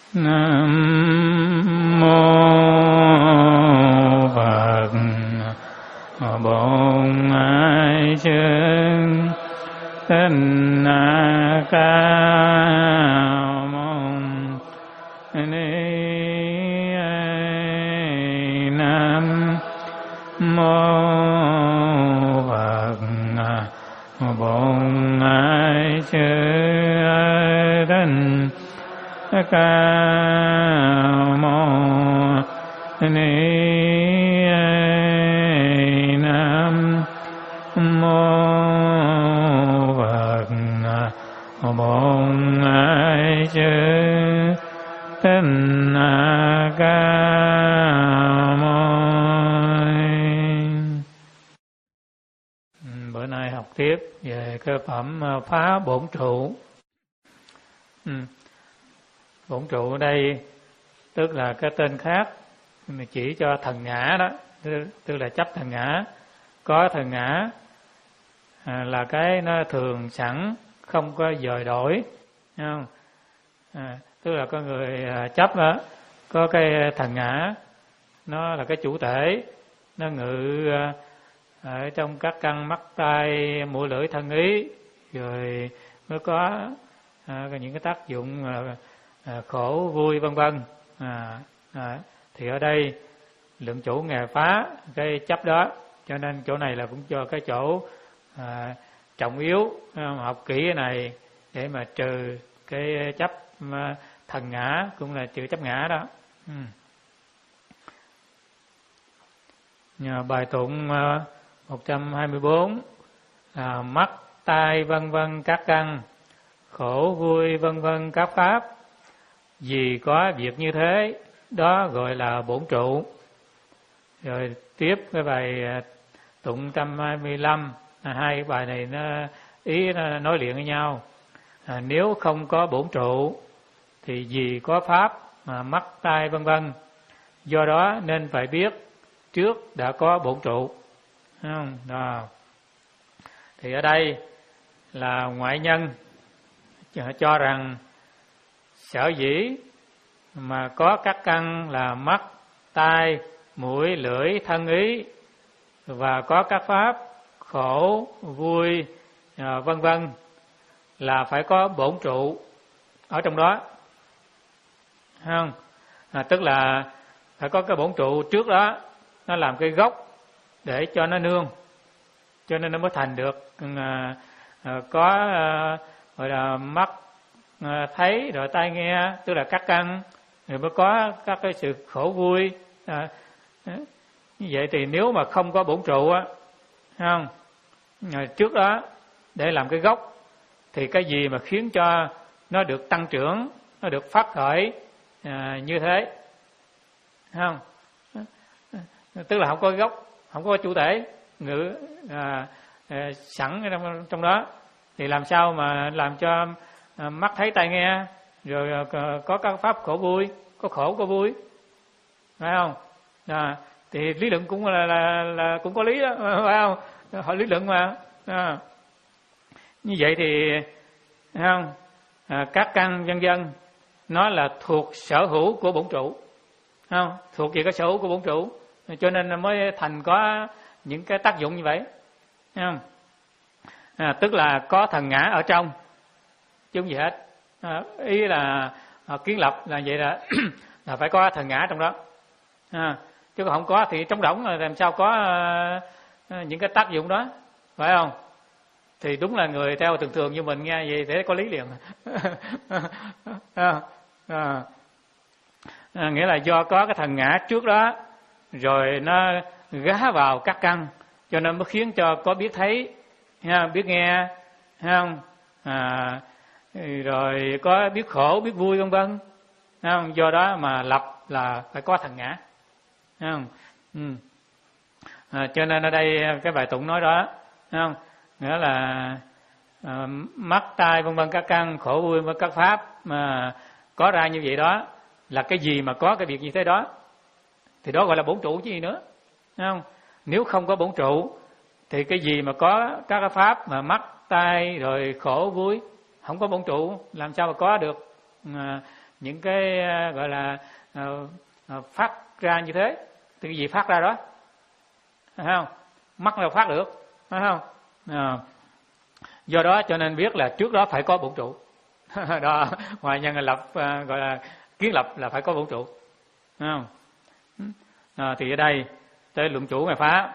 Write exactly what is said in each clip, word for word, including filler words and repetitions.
Nam mô Phật. Bổn Ai Chương Tinh Cao Môn Ni. Nam mô Phật. Bổn Ai Chương Tinh Cao Môn Ni. Nam mô Phật. Bổn Ai Chương Tinh Cao Môn. Bữa nay học tiếp về cơ phẩm phá bổn trụ. Bổn trụ ở đây tức là cái tên khác chỉ cho thần ngã đó, tức là chấp thần ngã. Có thần ngã à, là cái nó thường sẵn, không có dời đổi, không? À, tức là có người chấp đó, có cái thần ngã, nó là cái chủ thể, nó ngự ở trong các căn mắt tai mũi lưỡi thân ý, rồi mới có à, những cái tác dụng à, à, khổ vui vân vân. À, à, thì ở đây lượng chủ nghề phá cái chấp đó, cho nên chỗ này là cũng cho cái chỗ à, trọng yếu, học kỹ cái này để mà trừ cái chấp thần ngã, cũng là trừ chấp ngã đó. Ừ. Nhà bài tụng một trăm hai mươi bốn là mắt tai vân vân các căn, khổ vui vân vân các pháp, vì có việc như thế đó gọi là bổn trụ. Rồi tiếp cái bài tụng một trăm hai mươi lăm, à, hai cái bài này nó ý nó nói liền với nhau. À, nếu không có bổn trụ thì vì có pháp mà mắt tai vân vân, do đó nên phải biết trước đã có bổn trụ. Không? Đó. Thì ở đây là ngoại nhân cho rằng sở dĩ mà có các căn là mắt, tai, mũi, lưỡi, thân ý, và có các pháp khổ, vui, à, vân vân, là phải có bổn trụ ở trong đó, không? À, tức là phải có cái bổn trụ trước đó, nó làm cái gốc để cho nó nương, cho nên nó mới thành được à, à, có à, gọi là mắt à, thấy, rồi tai nghe, tức là các căn, rồi mới có các cái sự khổ vui. À, như vậy thì nếu mà không có bổn trụ á, không, trước đó để làm cái gốc, thì cái gì mà khiến cho nó được tăng trưởng, nó được phát khởi à, như thế, không? Tức là không có gốc, không có chủ thể ngữ à, à, sẵn trong, trong đó, thì làm sao mà làm cho à, mắt thấy tai nghe, rồi à, có các pháp khổ vui, có khổ có vui, phải không? À, thì lý luận cũng là, là, là cũng có lý đó, phải không? Họ lý luận mà. À, như vậy thì không, à, các căn vân vân nó là thuộc sở hữu của bổn trụ, không? Thuộc về cái sở hữu của bổn trụ, cho nên mới thành có những cái tác dụng như vậy, không? À, tức là có thần ngã ở trong, chứ không gì hết. À, ý là à, kiến lập là vậy, là là phải có thần ngã trong đó. À, chứ còn không có thì trống rỗng, làm sao có uh, những cái tác dụng đó, phải không? Thì đúng là người theo thường thường như mình nghe vậy thế có lý liền. à, à, à, nghĩa là do có cái thần ngã trước đó, rồi nó gá vào các căn, cho nên mới khiến cho có biết thấy, biết nghe, không? À, rồi có biết khổ, biết vui vân vân, không? Do đó mà lập là phải có thần ngã, không? Ừ. À, cho nên ở đây cái bài tụng nói đó, không? Nghĩa là à, mắt tai vân vân các căn, khổ vui với các pháp mà có ra như vậy đó, là cái gì mà có cái việc như thế đó, thì đó gọi là bổn trụ chứ gì nữa, không? Nếu không có bổn trụ thì cái gì mà có các cái pháp mà mắt tai rồi khổ vui, không có bổn trụ làm sao mà có được à, những cái gọi là uh, phát ra như thế. Thì cái gì phát ra đó, phải không? Mắt đâu phát được, phải không? À, do đó cho nên biết là trước đó phải có bổn trụ. Đó, ngoài nhân là lập uh, gọi là kiến lập là phải có bổn trụ, phải không? À, thì ở đây tới luận chủ ngày phá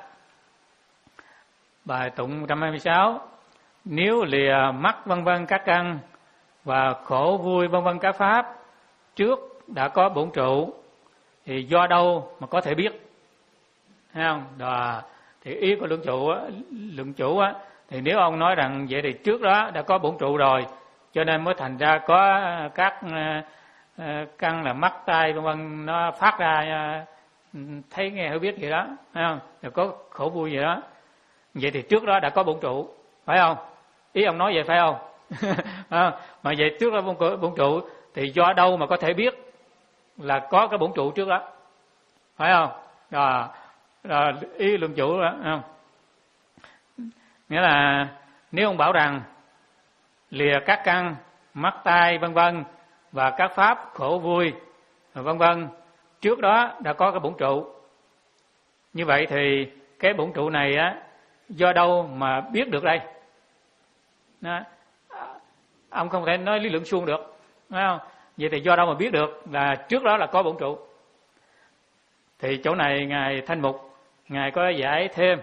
bài tụng một trăm hai mươi sáu: nếu lìa mắt vân vân các căn và khổ vui vân vân các pháp trước đã có bổn trụ thì do đâu mà có thể biết, thấy không? Đó, thì ý của luận chủ á, luận chủ á, thì nếu ông nói rằng vậy thì trước đó đã có bổn trụ rồi, cho nên mới thành ra có các uh, căn là mắt tai vân vân nó phát ra uh, thấy nghe hiểu biết gì đó, thấy không? Rồi có khổ vui gì đó. Vậy thì trước đó đã có bổn trụ, phải không? Ý ông nói vậy phải không? À, mà vậy trước đó bổn, bổn trụ thì do đâu mà có thể biết là có cái bổn trụ trước đó, phải không? Đó, đó ý luận chủ đó, không? Nghĩa là nếu ông bảo rằng lìa các căn mắt tai vân vân và các pháp khổ vui vân vân trước đó đã có cái bổn trụ, như vậy thì cái bổn trụ này á do đâu mà biết được đây? Đó. Ông không thể nói lý luận suông được, phải không? Vậy thì do đâu mà biết được là trước đó là có bổn trụ? Thì chỗ này ngài Thanh Mục ngài có giải thêm: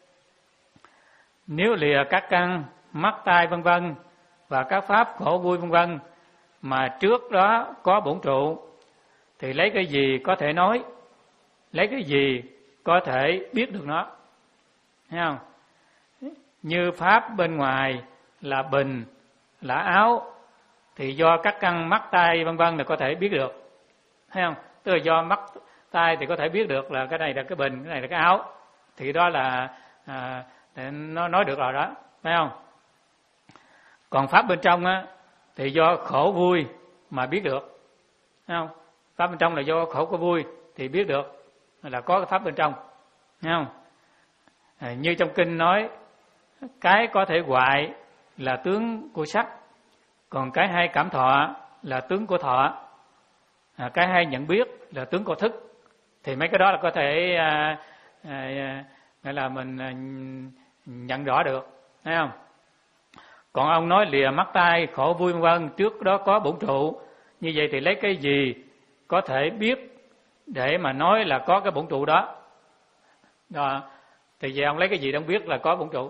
nếu lìa các căn mắt tai vân vân và các pháp khổ vui vân vân mà trước đó có bổn trụ thì lấy cái gì có thể nói, lấy cái gì có thể biết được nó, thấy không? Như pháp bên ngoài là bình, là áo thì do các căn mắt tai vân vân là có thể biết được, thấy không? Tức là do mắt tai thì có thể biết được là cái này là cái bình, cái này là cái áo, thì đó là à, nó nói được rồi đó, phải không? Còn pháp bên trong á thì do khổ vui mà biết được, thấy không? Pháp bên trong là do khổ có vui thì biết được là có cái pháp bên trong, thấy không? À, như trong kinh nói cái có thể hoại là tướng của sắc, còn cái hay cảm thọ là tướng của thọ, à, cái hay nhận biết là tướng của thức. Thì mấy cái đó là có thể à, à, gọi là mình à, nhận rõ được, thấy không? Còn ông nói lìa mắt tai khổ vui vân vân trước đó có bổn trụ, như vậy thì lấy cái gì có thể biết để mà nói là có cái bổn trụ đó? Đó, thì về ông lấy cái gì để ông biết là có bổn trụ?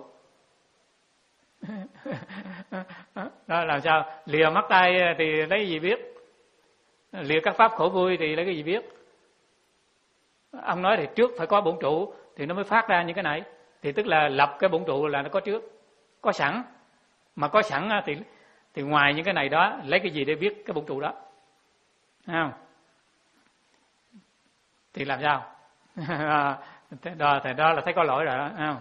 Đó làm sao? Lìa mắt tai thì lấy cái gì biết? Lìa các pháp khổ vui thì lấy cái gì biết? Ông nói thì trước phải có bổn trụ thì nó mới phát ra những cái này, thì tức là lập cái bổn trụ là nó có trước, có sẵn. Mà có sẵn thì thì ngoài những cái này đó lấy cái gì để biết cái bổn trụ đó, thấy không? Thì làm sao? Đó, thì đó là thấy có lỗi rồi đó, thấy không?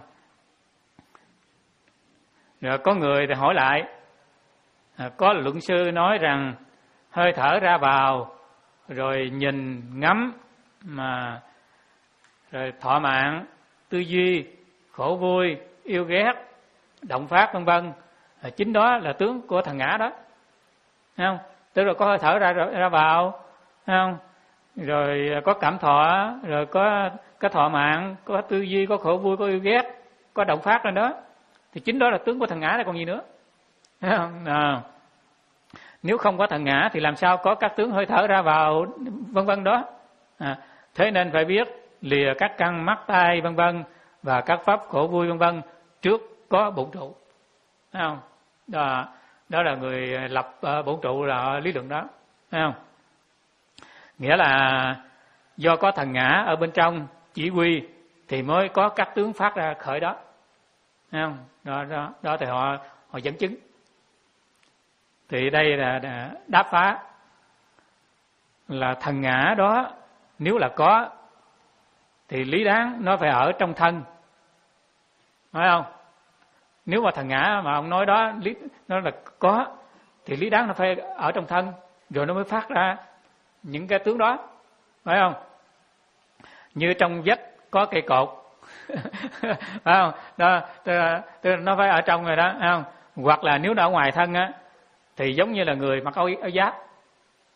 Rồi có người thì hỏi lại, có luận sư nói rằng hơi thở ra vào rồi nhìn ngắm mà rồi thọ mạng, tư duy, khổ vui, yêu ghét, động phát vân vân, chính đó là tướng của thằng ngã đó, thấy không? Tức là có hơi thở ra ra vào, thấy không? Rồi có cảm thọ, rồi có có thọ mạng, có tư duy, có khổ vui, có yêu ghét, có động phát lên đó, thì chính đó là tướng của thằng ngã này còn gì nữa, thấy không? À, nếu không có thằng ngã thì làm sao có các tướng hơi thở ra vào vân vân đó. À, thế nên phải biết lìa các căn mắt tai vân vân và các pháp khổ vui vân vân trước có bổn trụ, thấy không? Đó, đó là người lập uh, bổn trụ là lý luận đó, thấy không? Nghĩa là do có thần ngã ở bên trong chỉ huy thì mới có các tướng phát ra khởi đó, thấy không? Đó, đó, đó thì họ họ dẫn chứng. Thì đây là đáp phá là thần ngã đó nếu là có thì lý đáng nó phải ở trong thân, phải không? Nếu mà thần ngã mà ông nói đó lý nó là có thì lý đáng nó phải ở trong thân rồi nó mới phát ra những cái tướng đó, phải không? Như trong vách có cây cột phải không? Đó, tức nó phải ở trong rồi đó, phải không? Hoặc là nếu nó ở ngoài thân á thì giống như là người mặc áo, áo giáp, phải không?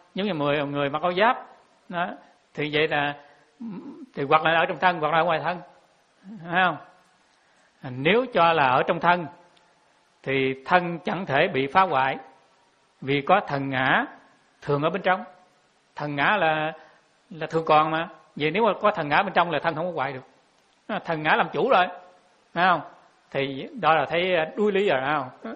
giống như người người mặc áo giáp đó, thì vậy là thì hoặc là ở trong thân hoặc là ở ngoài thân, thấy không? Nếu cho là ở trong thân thì thân chẳng thể bị phá hoại vì có thần ngã thường ở bên trong. Thần ngã là là thường còn mà. Vậy nếu mà có thần ngã bên trong là thân không có hoại được. Thần ngã làm chủ rồi, thấy không? Thì đó là thấy đuối lý rồi, thấy không?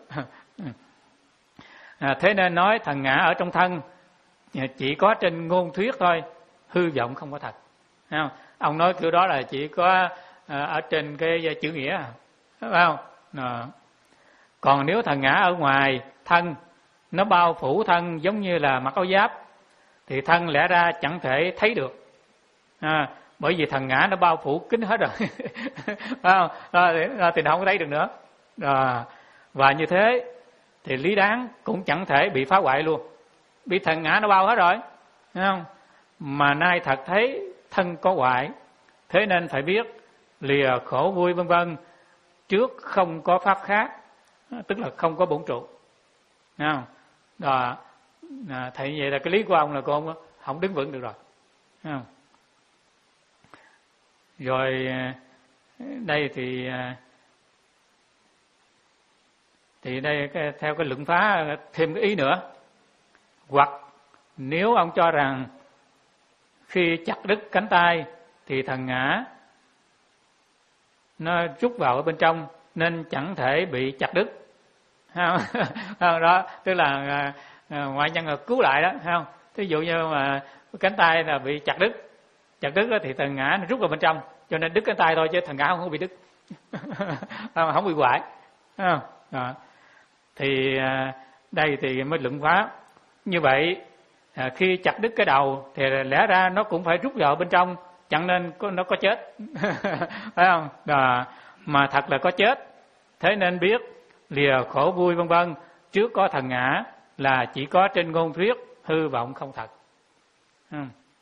À, thế nên nói thần ngã ở trong thân chỉ có trên ngôn thuyết thôi, hư vọng không có thật. Thấy không? Ông nói kiểu đó là chỉ có à, ở trên cái chữ nghĩa, phải không? À. Còn nếu thần ngã ở ngoài thân, nó bao phủ thân giống như là mặc áo giáp, thì thân lẽ ra chẳng thể thấy được. À, bởi vì thần ngã nó bao phủ kín hết rồi, phải không? À, thì nó không có thấy được nữa. À, và như thế thì lý đáng cũng chẳng thể bị phá hoại luôn, bị thần ngã nó bao hết rồi, thấy không? Mà nay thật thấy thân có hoại, thế nên phải biết lìa khổ vui vân vân trước không có pháp khác, tức là không có bổn trụ, thấy không? Đó, à, thầy vậy là cái lý của ông là con không đứng vững được rồi, thấy không? Rồi đây thì thì đây theo cái luận phá thêm cái ý nữa. Hoặc nếu ông cho rằng khi chặt đứt cánh tay thì thần ngã nó rút vào ở bên trong nên chẳng thể bị chặt đứt, không? Đó tức là à, ngoại nhân là cứu lại đó, không? Thí dụ như mà cánh tay là bị chặt đứt, chặt đứt đó, thì thần ngã nó rút vào bên trong, cho nên đứt cánh tay thôi chứ thần ngã không có bị đứt, không bị hoại, không? Đó. Thì à, đây thì mới luận phá như vậy. À, khi chặt đứt cái đầu thì lẽ ra nó cũng phải rút vào bên trong, chẳng nên có, nó có chết, phải không? Đó. Mà thật là có chết, thế nên biết lìa khổ vui vân vân trước có thần ngã là chỉ có trên ngôn thuyết, hư vọng không thật. Ừ.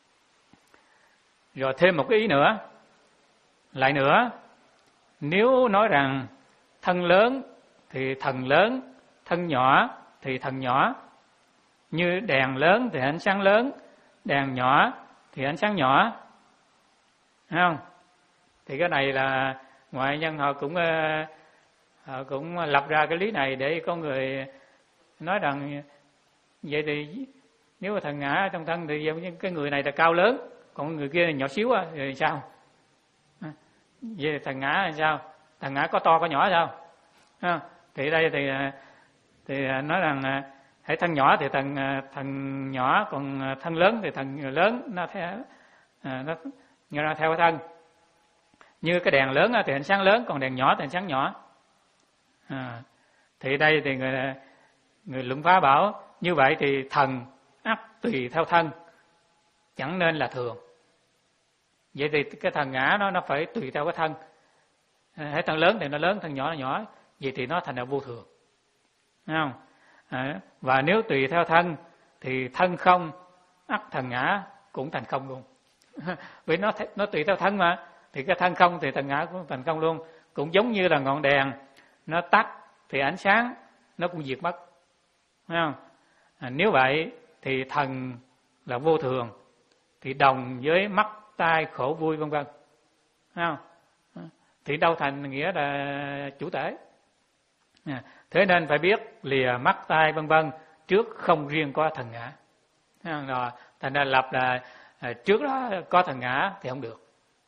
Rồi thêm một cái ý nữa, lại nữa, nếu nói rằng thân lớn thì thần lớn, thân nhỏ thì thần nhỏ, như đèn lớn thì ánh sáng lớn, đèn nhỏ thì ánh sáng nhỏ, thấy không? Thì cái này là ngoại nhân họ cũng họ cũng lập ra cái lý này để có người nói rằng vậy thì nếu mà thần ngã trong thân thì cái người này là cao lớn, còn người kia là nhỏ xíu á, thì sao? Vậy thần ngã là sao? Thần ngã có to có nhỏ sao? À, thì đây thì thì nói rằng hãy thân nhỏ thì thần thần nhỏ, còn thân lớn thì thần lớn, nó theo nó nó theo thân. Như cái đèn lớn thì ánh sáng lớn, còn đèn nhỏ thì ánh sáng nhỏ. À, thì đây thì người người luận phá bảo như vậy thì thần ắt tùy theo thân, chẳng nên là thường. Vậy thì cái thần ngã nó nó phải tùy theo cái thân. Hãy thân lớn thì nó lớn, thân nhỏ là nhỏ, vậy thì nó thành là vô thường, thấy không? À, và nếu tùy theo thân thì thân không, ắt thần ngã cũng thành không luôn. Vì nó nó tùy theo thân mà, thì cái thân không thì thần ngã cũng thành không luôn. Cũng giống như là ngọn đèn nó tắt thì ánh sáng nó cũng diệt mất, thấy không? À, nếu vậy thì thần là vô thường, thì đồng với mắt tai khổ vui vân vân, thấy không? Thì đâu thành nghĩa là chủ thể. À, thế nên phải biết lìa mắt tai vân vân trước không riêng có thần ngã. Rồi, thành ra lập là à, trước đó có thần ngã thì không được.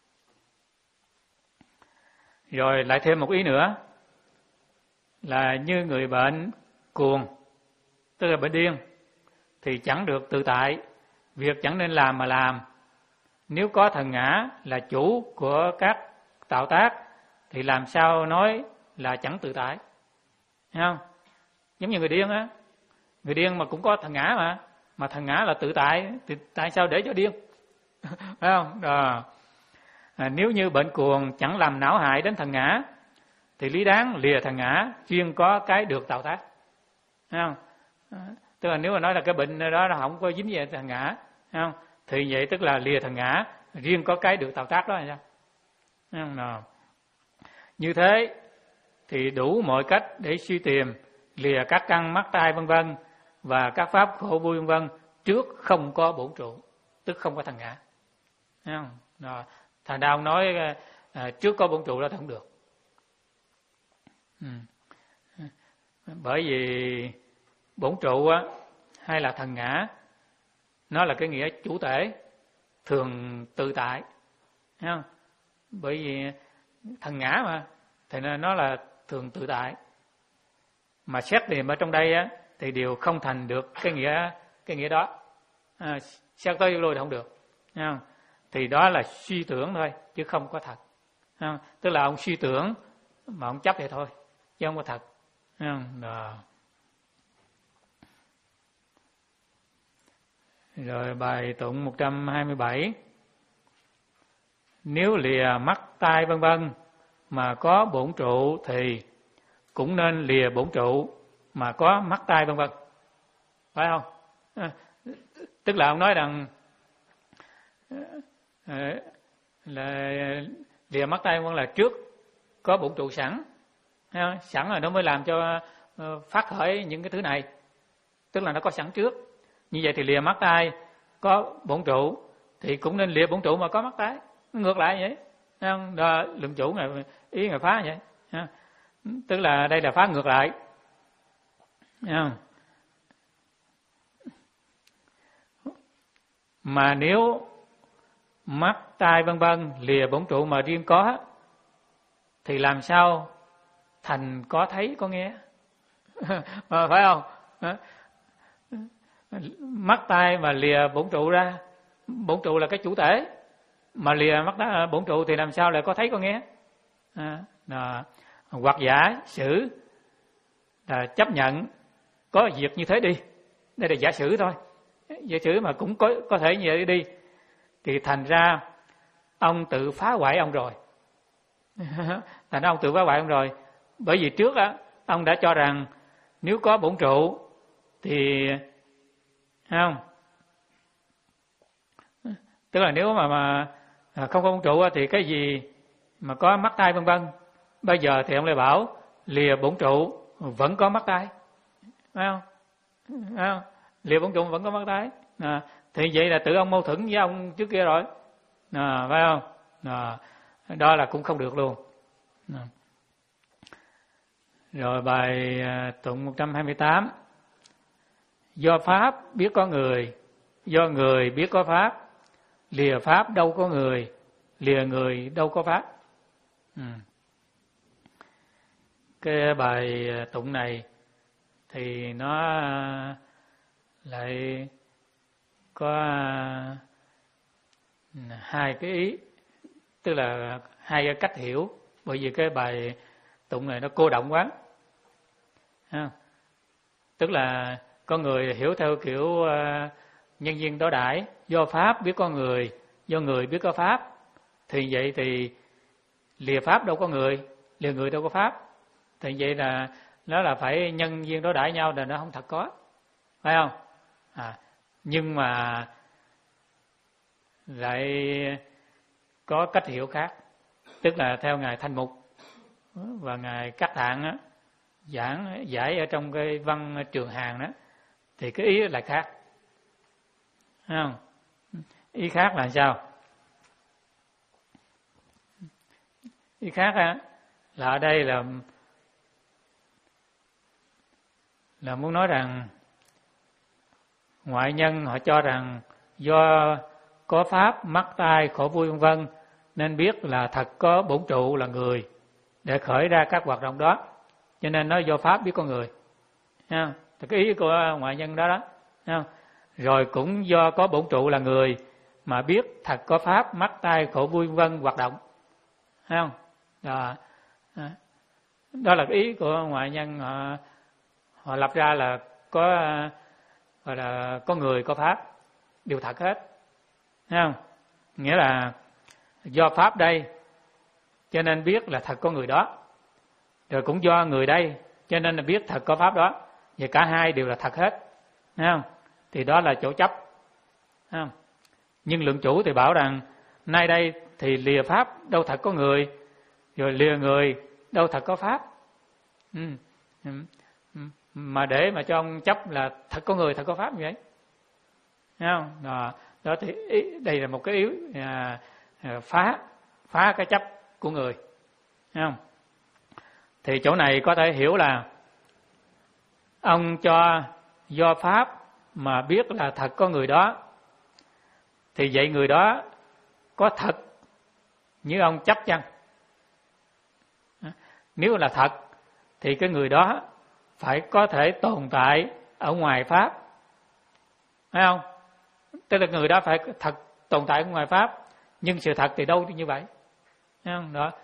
Rồi lại thêm một ý nữa là như người bệnh cuồng, tức là bệnh điên, thì chẳng được tự tại, việc chẳng nên làm mà làm. Nếu có thần ngã là chủ của các tạo tác thì làm sao nói là chẳng tự tại, thấy không? Giống như người điên á, người điên mà cũng có thần ngã mà, mà thần ngã là tự tại thì tại sao để cho điên, phải không? Đó. À, nếu như bệnh cuồng chẳng làm não hại đến thần ngã thì lý đáng lìa thần ngã, riêng có cái được tạo tác, thấy không? À, tức là nếu mà nói là cái bệnh đó nó không có dính về thần ngã, thấy không? Thì vậy tức là lìa thần ngã, riêng có cái được tạo tác đó là sao? Thấy không? Nào. Như thế thì đủ mọi cách để suy tìm lìa các căn mắt tai vân vân và các pháp khổ vui vân vân trước không có bổn trụ, tức không có thằng ngã. Thấy không? Đó. Thành ra ông nói à, trước có bổn trụ đó thì không được. Ừ. Bởi vì bổn trụ á, hay là thần ngã, nó là cái nghĩa chủ thể, thường tự tại. Thấy không? Bởi vì thần ngã mà, thì nó là thường tự tại. Mà xét niệm ở trong đây á, thì đều không thành được cái nghĩa cái nghĩa đó. À, xét tới lui thì không được. Thấy không? Thì đó là suy tưởng thôi, chứ không có thật. Thấy không? Tức là ông suy tưởng mà ông chấp vậy thôi, chứ không có thật. Thấy không? Đó. Rồi bài tụng một trăm hai mươi bảy. Nếu lìa mắt tai vân vân mà có bổn trụ thì cũng nên lìa bổn trụ mà có mắt tai vân vân. Phải không? À, tức là ông nói rằng à, là lìa mắt tai vân vân là trước có bổn trụ sẵn. À, sẵn rồi nó mới làm cho uh, phát khởi những cái thứ này. Tức là nó có sẵn trước. Như vậy thì lìa mắt tai có bổn trụ thì cũng nên lìa bổn trụ mà có mắt tai. Ngược lại vậy. Đó, lượng chủ này, ý người phá vậy. Tức là đây là phá ngược lại. Mà nếu mắt tai vân vân lìa bổn trụ mà riêng có thì làm sao thành có thấy có nghe? À, phải không? Mắt tai mà lìa bổn trụ ra, bổn trụ là cái chủ thể, mà lìa mắt đó bổn trụ thì làm sao lại có thấy có nghe? À, là, hoặc giả sử là chấp nhận có việc như thế đi, đây là giả sử thôi, giả sử mà cũng có có thể như vậy đi, thì thành ra ông tự phá hoại ông rồi. Thành ra ông tự phá hoại ông rồi, bởi vì trước á ông đã cho rằng nếu có bổn trụ thì không, tức là nếu mà mà không có bổn trụ thì cái gì mà có mắt tai vân vân. Bây giờ thì ông lại bảo lìa bổn trụ vẫn có mắt tai, phải không? Phải không? Lìa bổn trụ vẫn có mắt tai. À, thì vậy là tự ông mâu thuẫn với ông trước kia rồi. À, phải không? À, đó là cũng không được luôn. À. Rồi bài tụng một trăm hai mươi tám. Do pháp biết có người, do người biết có pháp, lìa pháp đâu có người, lìa người đâu có pháp. Ừ. Cái bài tụng này thì nó lại có hai cái ý, tức là hai cái cách hiểu, bởi vì cái bài tụng này nó cô động quá. À, tức là con người hiểu theo kiểu uh, nhân duyên đối đãi, do pháp biết có người, do người biết có pháp, thì vậy thì lìa pháp đâu có người, lìa người đâu có pháp, thì vậy là nó là phải nhân duyên đối đãi nhau, là nó không thật có, phải không? À, nhưng mà lại có cách hiểu khác, tức là theo ngài Thanh Mục và ngài Cát Tạng á, giảng giải ở trong cái văn Trường Hàn đó, thì cái ý lại khác, thấy không? Ý khác là sao? Ý khác á là ở đây là là muốn nói rằng ngoại nhân họ cho rằng do có pháp mắt tai khổ vui vân vân nên biết là thật có bổn trụ là người để khởi ra các hoạt động đó, cho nên nói do pháp biết con người. Thấy không? Thì cái ý của ngoại nhân đó đó. Thấy không? Rồi cũng do có bổn trụ là người mà biết thật có pháp mắt tai khổ vui vân vân hoạt động. Thấy không? Đó. Đó là cái ý của ngoại nhân, họ, họ lập ra là có gọi là có người có pháp đều thật hết. Thấy không? Nghĩa là do pháp đây cho nên biết là thật có người đó, rồi cũng do người đây cho nên là biết thật có pháp đó, và cả hai đều là thật hết. Thấy không? Thì đó là chỗ chấp. Thấy không? Nhưng lượng chủ thì bảo rằng nay đây thì lìa pháp đâu thật có người, rồi lìa người đâu thật có pháp. Ừ. Mà để mà cho ông chấp là thật có người thật có pháp như vậy. thấy không? Đó, đó thì ý, đây là một cái yếu à, à, phá phá cái chấp của người, thấy không? Thì chỗ này có thể hiểu là ông cho do pháp mà biết là thật có người đó, thì vậy người đó có thật như ông chấp chăng? Nếu là thật thì cái người đó phải có thể tồn tại ở ngoài pháp, phải không? Tức là người đó phải thật tồn tại ở ngoài pháp, nhưng sự thật thì đâu như vậy, thấy không? Đó.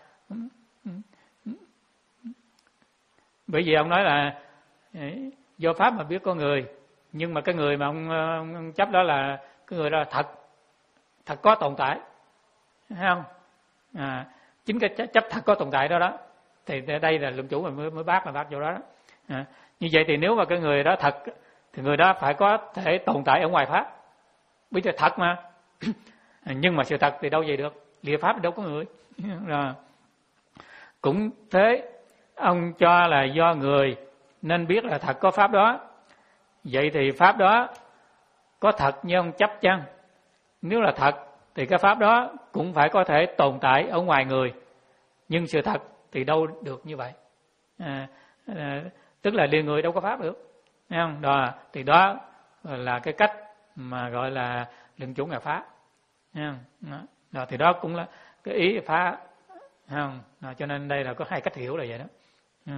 Bởi vì ông nói là do pháp mà biết con người, nhưng mà cái người mà ông, ông chấp đó là cái người đó là thật, thật có tồn tại, thấy không? À, chính cái chấp thật có tồn tại đó đó, thì đây là luận chủ mà mới, mới bác là bác chỗ đó, đó. À, như vậy thì nếu mà cái người đó thật thì người đó phải có thể tồn tại ở ngoài pháp, bây giờ thật mà. Nhưng mà sự thật thì đâu vậy được, lìa pháp đâu có người. Rồi. Cũng thế, ông cho là do người nên biết là thật có pháp đó, vậy thì pháp đó có thật như ông chấp chăng? Nếu là thật thì cái pháp đó cũng phải có thể tồn tại ở ngoài người, nhưng sự thật thì đâu được như vậy. À, à, tức là liền người đâu có pháp được, thấy không? Đó, thì đó là cái cách mà gọi là luận chủ ngài pháp, thấy không? Đó, đó, thì đó cũng là cái ý phá, thấy không? Đó, cho nên đây là có hai cách hiểu là vậy đó. Ừ.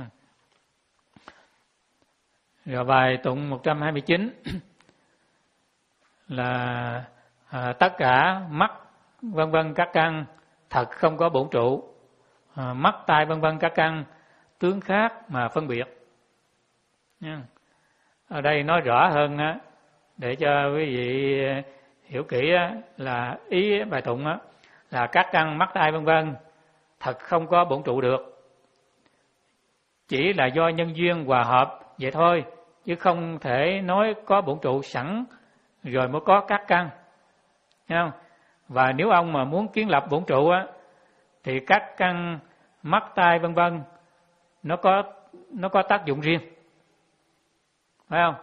Rồi bài tụng một trăm hai mươi chín là à, tất cả mắt vân vân các căn thật không có bổn trụ, à, mắt tai vân vân các căn tướng khác mà phân biệt. Nha. Ở đây nói rõ hơn á, để cho quý vị hiểu kỹ á, là ý bài tụng á, là các căn mắt tai vân vân thật không có bổn trụ được, chỉ là do nhân duyên hòa hợp vậy thôi, chứ không thể nói có bổn trụ sẵn rồi mới có các căn, thấy không? Và nếu ông mà muốn kiến lập bổn trụ á, thì các căn mắt tai vân vân nó có nó có tác dụng riêng, phải không?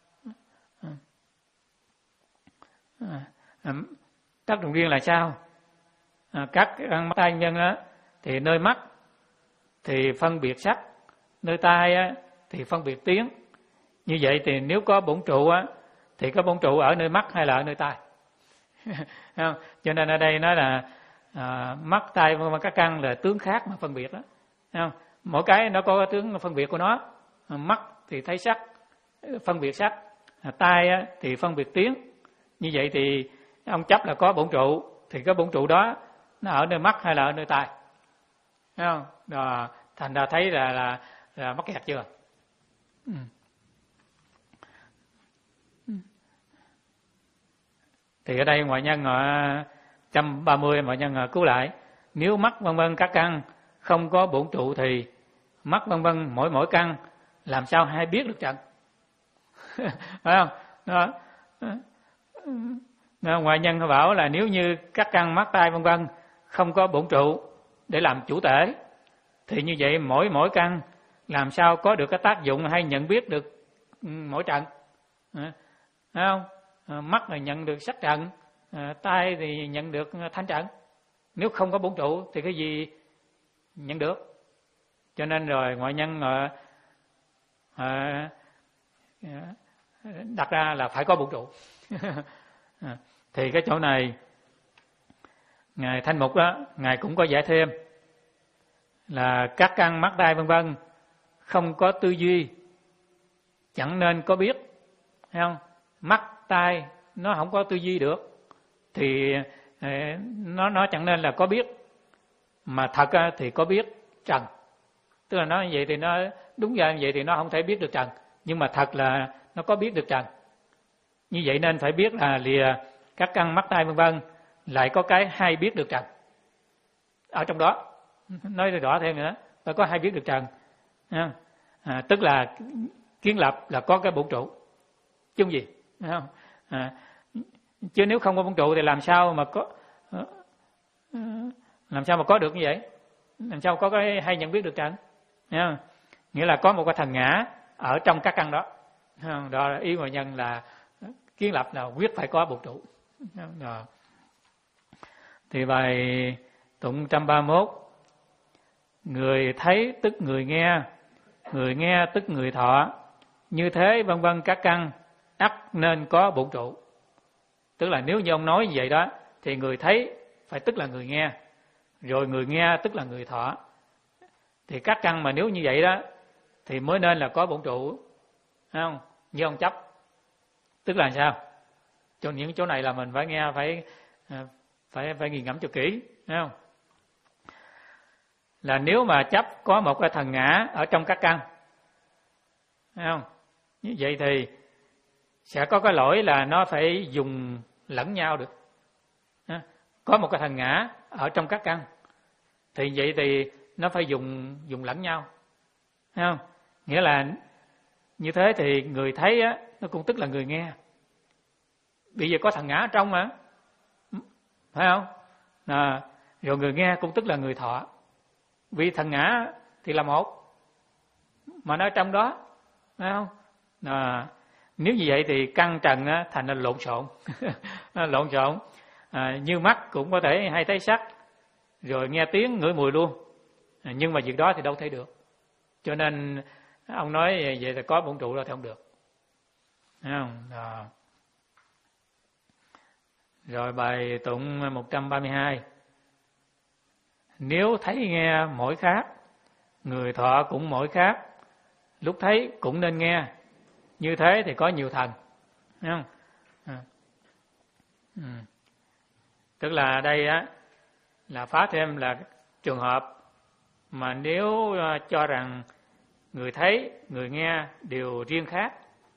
À, à, tác dụng riêng là sao? À, các căn mắt tai vân vân đó thì nơi mắt thì phân biệt sắc, nơi tai á, thì phân biệt tiếng. Như vậy thì nếu có bổn trụ á, thì có bổn trụ ở nơi mắt hay là ở nơi tai? Không? Cho nên ở đây nói là à, mắt tai vân vân các căn là tướng khác mà phân biệt đó, không? Mỗi cái nó có tướng phân biệt của nó. Mắt thì thấy sắc, phân biệt sắc, tai á, thì phân biệt tiếng. Như vậy thì ông chấp là có bổn trụ, thì cái bổn trụ đó nó ở nơi mắt hay là ở nơi tai, không? Đó, thành ra thấy là là, là mắc kẹt chưa? Ừ. Thì ở đây ngoại nhân một trăm ba mươi ngoại nhân cứu lại, nếu mắt vân vân các căn không có bổn trụ thì mắt vân vân mỗi mỗi căn làm sao hay biết được trận? Phải không? Đó. Đó, ngoại nhân họ bảo là nếu như các căn mắt tai vân vân không có bổn trụ để làm chủ thể, thì như vậy mỗi mỗi căn làm sao có được cái tác dụng hay nhận biết được mỗi trận? Phải không? Mắt là nhận được sắc trận, tai thì nhận được thanh trận. Nếu không có bổn trụ thì cái gì nhận được? Cho nên rồi ngoại nhân à, à, đặt ra là phải có bổn trụ. Thì cái chỗ này ngài Thanh Mục đó, ngài cũng có giải thêm là các căn mắt tai vân vân không có tư duy, chẳng nên có biết, thấy không? Mắt tai nó không có tư duy được thì nó nó chẳng nên là có biết, mà thật thì có biết trần. Tức là nói như vậy thì nó đúng ra như vậy thì nó không thể biết được trần, nhưng mà thật là nó có biết được trần. Như vậy nên phải biết là lìa các căn mắt tai vân vân lại có cái hay biết được trần ở trong đó. Nói rõ thêm nữa, phải có hay biết được trần, à, tức là kiến lập là có cái bổn trụ chứ không gì, thấy không? À, chứ nếu không có bổn trụ thì làm sao mà có làm sao mà có được như vậy? Làm sao có cái hay nhận biết được trần? Nghĩa là có một cái thần ngã ở trong các căn đó. Đó là ý ngoại nhân là kiến lập là quyết phải có bổn trụ. Đó. Thì bài tụng một trăm ba mươi mốt, người thấy tức người nghe, người nghe tức người thọ, như thế vân vân các căn ắt nên có bổn trụ. Tức là nếu như ông nói như vậy đó thì người thấy phải tức là người nghe, rồi người nghe tức là người thọ. Thì các căn mà nếu như vậy đó thì mới nên là có bổn trụ, thấy không? Như ông chấp, tức là sao? Cho những chỗ này là mình phải nghe, phải phải phải nghiền ngẫm cho kỹ, thấy không? Là nếu mà chấp có một cái thần ngã ở trong các căn, thấy không? Như vậy thì sẽ có cái lỗi là nó phải dùng lẫn nhau được. Có một cái thần ngã ở trong các căn, thì vậy thì nó phải dùng dùng lẫn nhau, thấy không? Nghĩa là như thế thì người thấy á, nó cũng tức là người nghe. Bây giờ có thần ngã ở trong mà, phải không? À, rồi người nghe cũng tức là người thọ. Vì thần ngã thì là một, mà nó ở trong đó, phải không? À, nếu như vậy thì căn trần á, thành là lộn xộn, lộn xộn. À, như mắt cũng có thể hay thấy sắc, rồi nghe tiếng ngửi mùi luôn, à, nhưng mà việc đó thì đâu thấy được. Cho nên ông nói vậy là có bổn trụ rồi thì không được, thấy không? À. Rồi bài tụng một trăm ba mươi hai, nếu thấy nghe mỗi khác, người thọ cũng mỗi khác, lúc thấy cũng nên nghe, như thế thì có nhiều thần, thấy không? À. Ừ. Tức là đây á là phá thêm là trường hợp mà nếu cho rằng người thấy, người nghe đều riêng khác,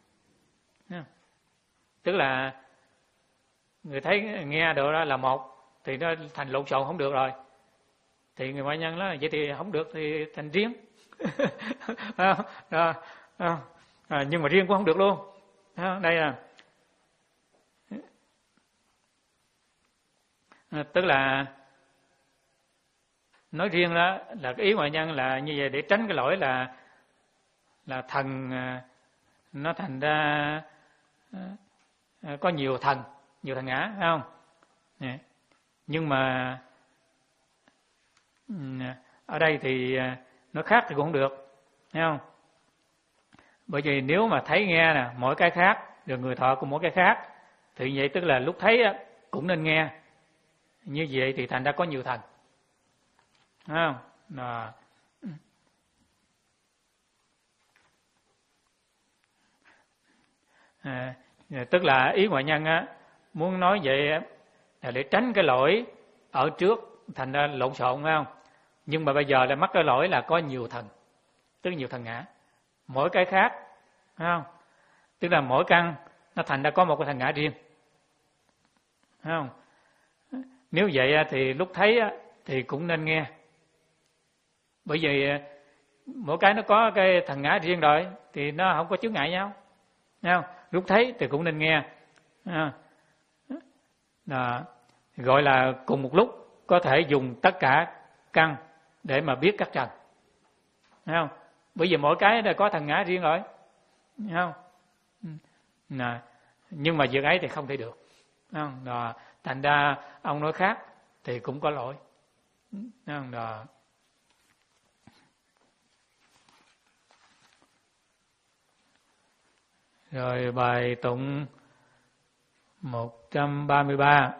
tức là người thấy nghe được đó là một thì nó thành lộn xộn không được rồi, thì người ngoại nhân nói vậy thì không được thì thành riêng. à, à, à, à, nhưng mà riêng cũng không được luôn. À, đây là à, tức là nói riêng đó là cái ý ngoại nhân là như vậy để tránh cái lỗi là là thần nó thành ra có nhiều thần, nhiều thần ngã, phải không? Nhưng mà ở đây thì nó khác thì cũng không được, thấy không? Bởi vì nếu mà thấy nghe nè mỗi cái khác, rồi người thọ cũng mỗi cái khác, thì vậy tức là lúc thấy cũng nên nghe, như vậy thì thành ra có nhiều thần, thấy không? Đó. À, tức là ý ngoại nhân á muốn nói vậy là để tránh cái lỗi ở trước thành ra lộn xộn, phải không? Nhưng mà bây giờ là mắc cái lỗi là có nhiều thần, tức nhiều thần ngã, mỗi cái khác, phải không? Tức là mỗi căn nó thành ra có một cái thần ngã riêng, phải không? Nếu vậy thì lúc thấy thì cũng nên nghe, bởi vì mỗi cái nó có cái thần ngã riêng rồi thì nó không có chướng ngại nhau, thấy không? Lúc thấy thì cũng nên nghe. Đó. Gọi là cùng một lúc có thể dùng tất cả căn để mà biết các trần, thấy không? Bởi vì mỗi cái đã có thần ngã riêng rồi, thấy không? Nè. Nhưng mà việc ấy thì không thể được, thấy không? Đó. Thành ra ông nói khác thì cũng có lỗi, thấy không? Đó. Rồi bài tụng một trăm ba mươi ba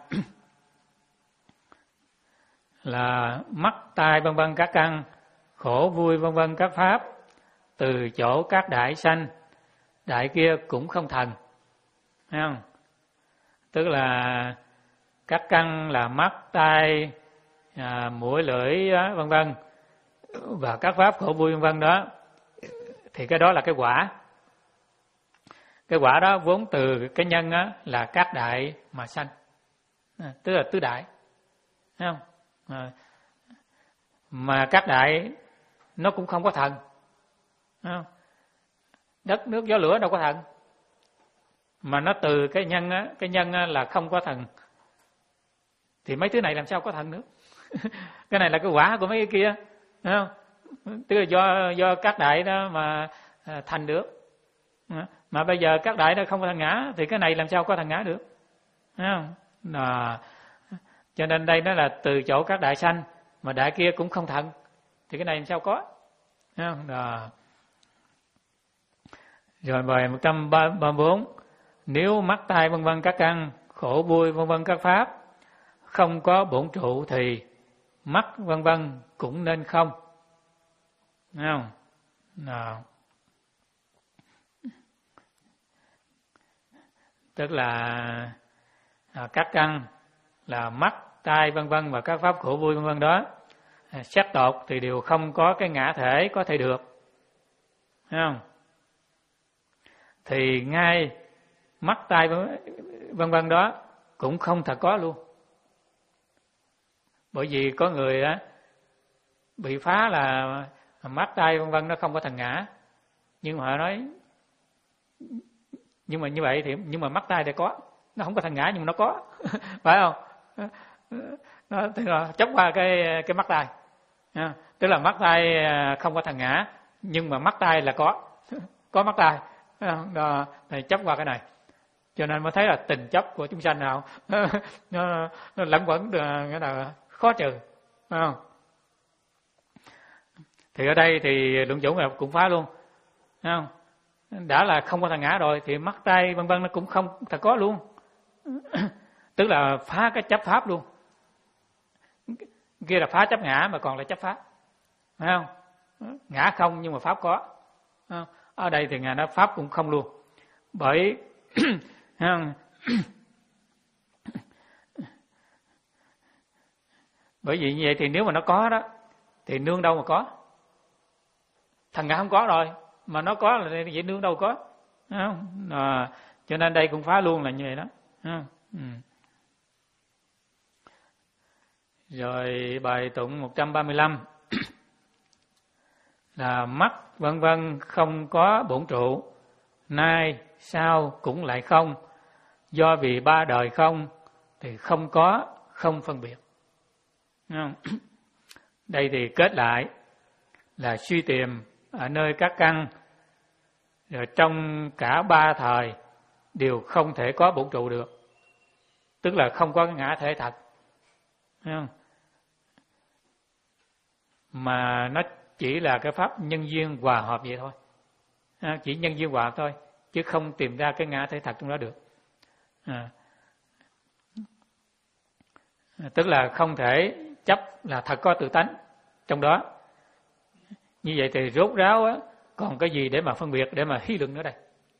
là mắt tai vân vân các căn, khổ vui vân vân các pháp, từ chỗ các đại sanh, đại kia cũng không thần, thấy không? Tức là các căn là mắt, tai, à, mũi, lưỡi vân vân, và các pháp khổ vui vân vân đó, thì cái đó là cái quả. Cái quả đó vốn từ cái nhân á, là các đại mà sanh, à, tức là tứ đại, thấy không? À, mà các đại nó cũng không có thần, thấy không? Đất nước gió lửa đâu có thần, mà nó từ cái nhân á, cái nhân á là không có thần, thì mấy thứ này làm sao có thần nữa? Cái này là cái quả của mấy cái kia, thấy không? Tức là do do các đại đó mà thành được. Mà bây giờ các đại nó không có thằng ngã thì cái này làm sao có thằng ngã được, thấy không? À, cho nên đây nó là từ chỗ các đại sanh, mà đại kia cũng không thận thì cái này làm sao có, thấy không? À. Rồi bài một trăm ba mươi bốn, nếu mắt tai vân vân các căn, khổ vui vân vân các pháp không có bổn trụ thì mắt vân vân cũng nên không, thấy không? Nào. Tức là à, các căn là mắt, tai vân vân và các pháp khổ vui vân vân đó, à, xét tột thì đều không có cái ngã thể có thể được, thấy không? Thì ngay mắt, tai vân vân đó cũng không thật có luôn. Bởi vì có người á bị phá là mắt, tai vân vân nó không có thành ngã, nhưng mà họ nói nhưng mà như vậy thì nhưng mà mắt, tai thì có, nó không có thành ngã nhưng mà nó có, phải không? Nó tức là chấp qua cái cái mắt, tai, tức là mắt, tai không có thành ngã nhưng mà mắt, tai là có, có mắt, tai, đó, thì chấp qua cái này. Cho nên mới thấy là tình chấp của chúng sanh nào nó, nó, nó lẫn quẩn cái nào khó trừ, phải không? Thì ở đây thì luận chủ cũng phá luôn, phải không? Đã là không có thằng ngã rồi thì mắt, tai vân vân nó cũng không thật có luôn. Tức là phá cái chấp pháp luôn. Kia là phá chấp ngã mà còn là chấp pháp, phải không? Ngã không nhưng mà pháp có. Ở đây thì ngài nói pháp cũng không luôn. Bởi bởi vì như vậy thì nếu mà nó có đó thì nương đâu mà có. Thằng ngã không có rồi mà nó có là vậy nương đâu có, không? À, cho nên đây cũng phá luôn là như vậy đó. Ừ. Rồi bài tụng một trăm ba mươi lăm là mắt vân vân không có bổn trụ, nay sau cũng lại không, do vì ba đời không thì không có không phân biệt. Không? Đây thì kết lại là suy tìm ở nơi các căn, rồi trong cả ba thời đều không thể có bổn trụ được, tức là không có cái ngã thể thật, không? Mà nó chỉ là cái pháp nhân duyên hòa hợp vậy thôi, chỉ nhân duyên hòa hợp thôi, chứ không tìm ra cái ngã thể thật trong đó được. À. Tức là không thể chấp là thật có tự tánh trong đó. Như vậy thì rốt ráo á, còn cái gì để mà phân biệt, để mà hí luận nữa đây?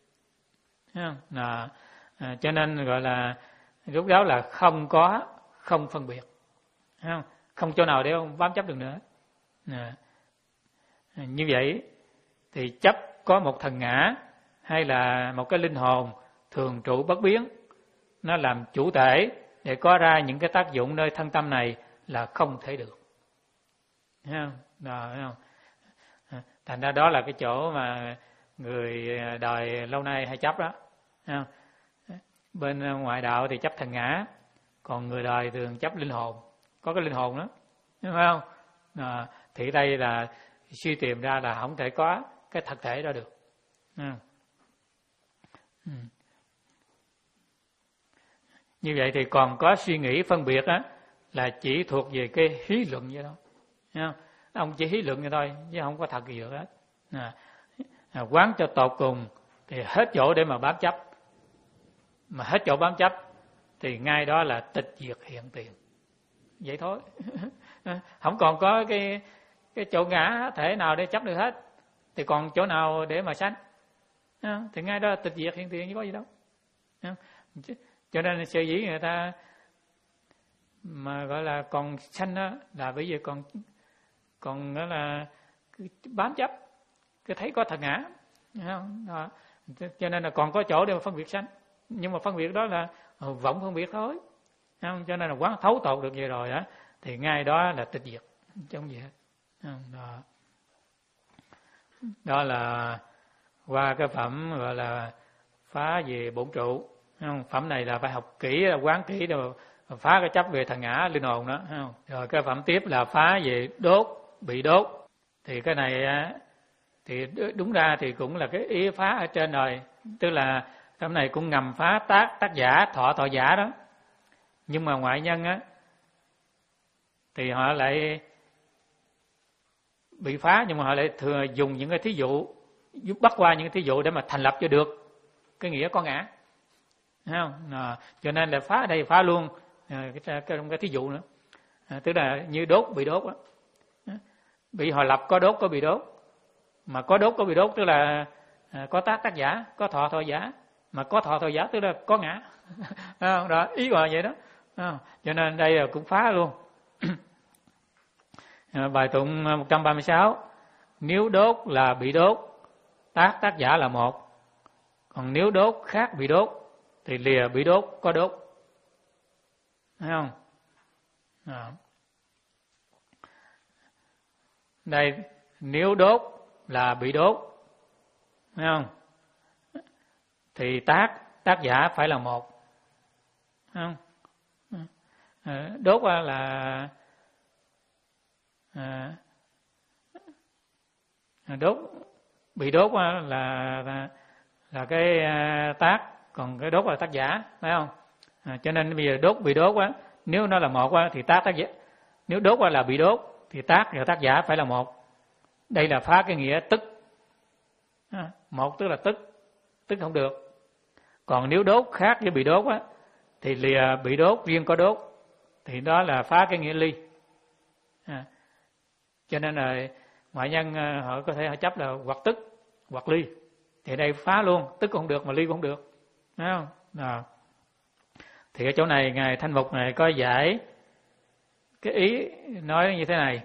À, à, cho nên gọi là rốt ráo là không có, không phân biệt, không, không chỗ nào để ông bám chấp được nữa. À, như vậy thì chấp có một thần ngã hay là một cái linh hồn thường trụ bất biến, nó làm chủ thể để có ra những cái tác dụng nơi thân tâm này là không thể được. Thấy không? Đó, thấy không? Thành ra đó là cái chỗ mà người đời lâu nay hay chấp đó. Thấy không? Bên ngoại đạo thì chấp thần ngã, còn người đời thường chấp linh hồn, có cái linh hồn đó, đúng không? À, thì đây là suy tìm ra là không thể có cái thật thể đó được. À. Ừ. Như vậy thì còn có suy nghĩ phân biệt á, là chỉ thuộc về cái hí luận vậy thôi. Thấy không? Ông chỉ hí luận vậy thôi chứ không có thật gì được hết. À, à, quán cho tột cùng thì hết chỗ để mà bám chấp, mà hết chỗ bám chấp thì ngay đó là tịch diệt hiện tiền, vậy thôi. Không còn có cái cái chỗ ngã thể nào để chấp được hết, thì còn chỗ nào để mà sanh? À, thì ngay đó là tịch diệt hiện tiền, chứ có gì đâu. À, cho nên sở dĩ người ta mà gọi là còn sanh đó là bởi vì còn còn đó là bám chấp cái thấy có thần ngã, không? Đó. Cho nên là còn có chỗ để mà phân biệt sanh, nhưng mà phân biệt đó là vọng phân biệt thôi, không? Cho nên là quán thấu tột được vậy rồi á thì ngay đó là tịch diệt, chứ không gì hết. Đó. Đó là qua cái phẩm gọi là phá về bổn trụ. Không? Phẩm này là phải học kỹ, quán kỹ rồi phá cái chấp về thần ngã linh hồn đó. Không? Rồi cái phẩm tiếp là phá về đốt, bị đốt. Thì cái này thì đúng ra thì cũng là cái ý phá ở trên rồi, tức là cái này cũng ngầm phá tác tác giả, thọ thọ giả đó. Nhưng mà ngoại nhân á thì họ lại bị phá, nhưng mà họ lại thừa dùng những cái thí dụ, giúp bắt qua những cái thí dụ để mà thành lập cho được cái nghĩa có ngã. Thấy không? À, cho nên là phá ở đây phá luôn à, cái, cái, cái thí dụ nữa. À, tức là như đốt bị đốt đó. Bị họ lập có đốt có bị đốt. Mà có đốt có bị đốt tức là à, có tác tác giả, có thọ thọ giả. Mà có thọ thọ giả tức là có ngã. À, đó, ý gọi vậy đó. À, cho nên đây là cũng phá luôn. À, bài tụng một trăm ba mươi sáu. Nếu đốt là bị đốt, tác tác giả là một. Còn nếu đốt khác bị đốt thì lìa bị đốt có đốt. Thấy không? À. Đây, nếu đốt là bị đốt, thấy không? Thì tác tác giả phải là một. Thấy không? À, đốt là à, đốt bị đốt là là, là cái tác, còn cái đốt là tác giả, phải không? À, cho nên bây giờ đốt bị đốt á, nếu nó là một á thì tác tác giả, nếu đốt là bị đốt thì tác và tác giả phải là một. Đây là phá cái nghĩa tức. À, một tức là tức, tức không được. Còn nếu đốt khác với bị đốt á thì lìa bị đốt riêng có đốt, thì đó là phá cái nghĩa ly. À, cho nên là ngoại nhân họ có thể họ chấp là hoặc tức hoặc ly, thì đây phá luôn, tức cũng không được mà ly cũng không được, thấy không? À. Thì ở chỗ này ngài Thanh Mục này có giải cái ý nói như thế này: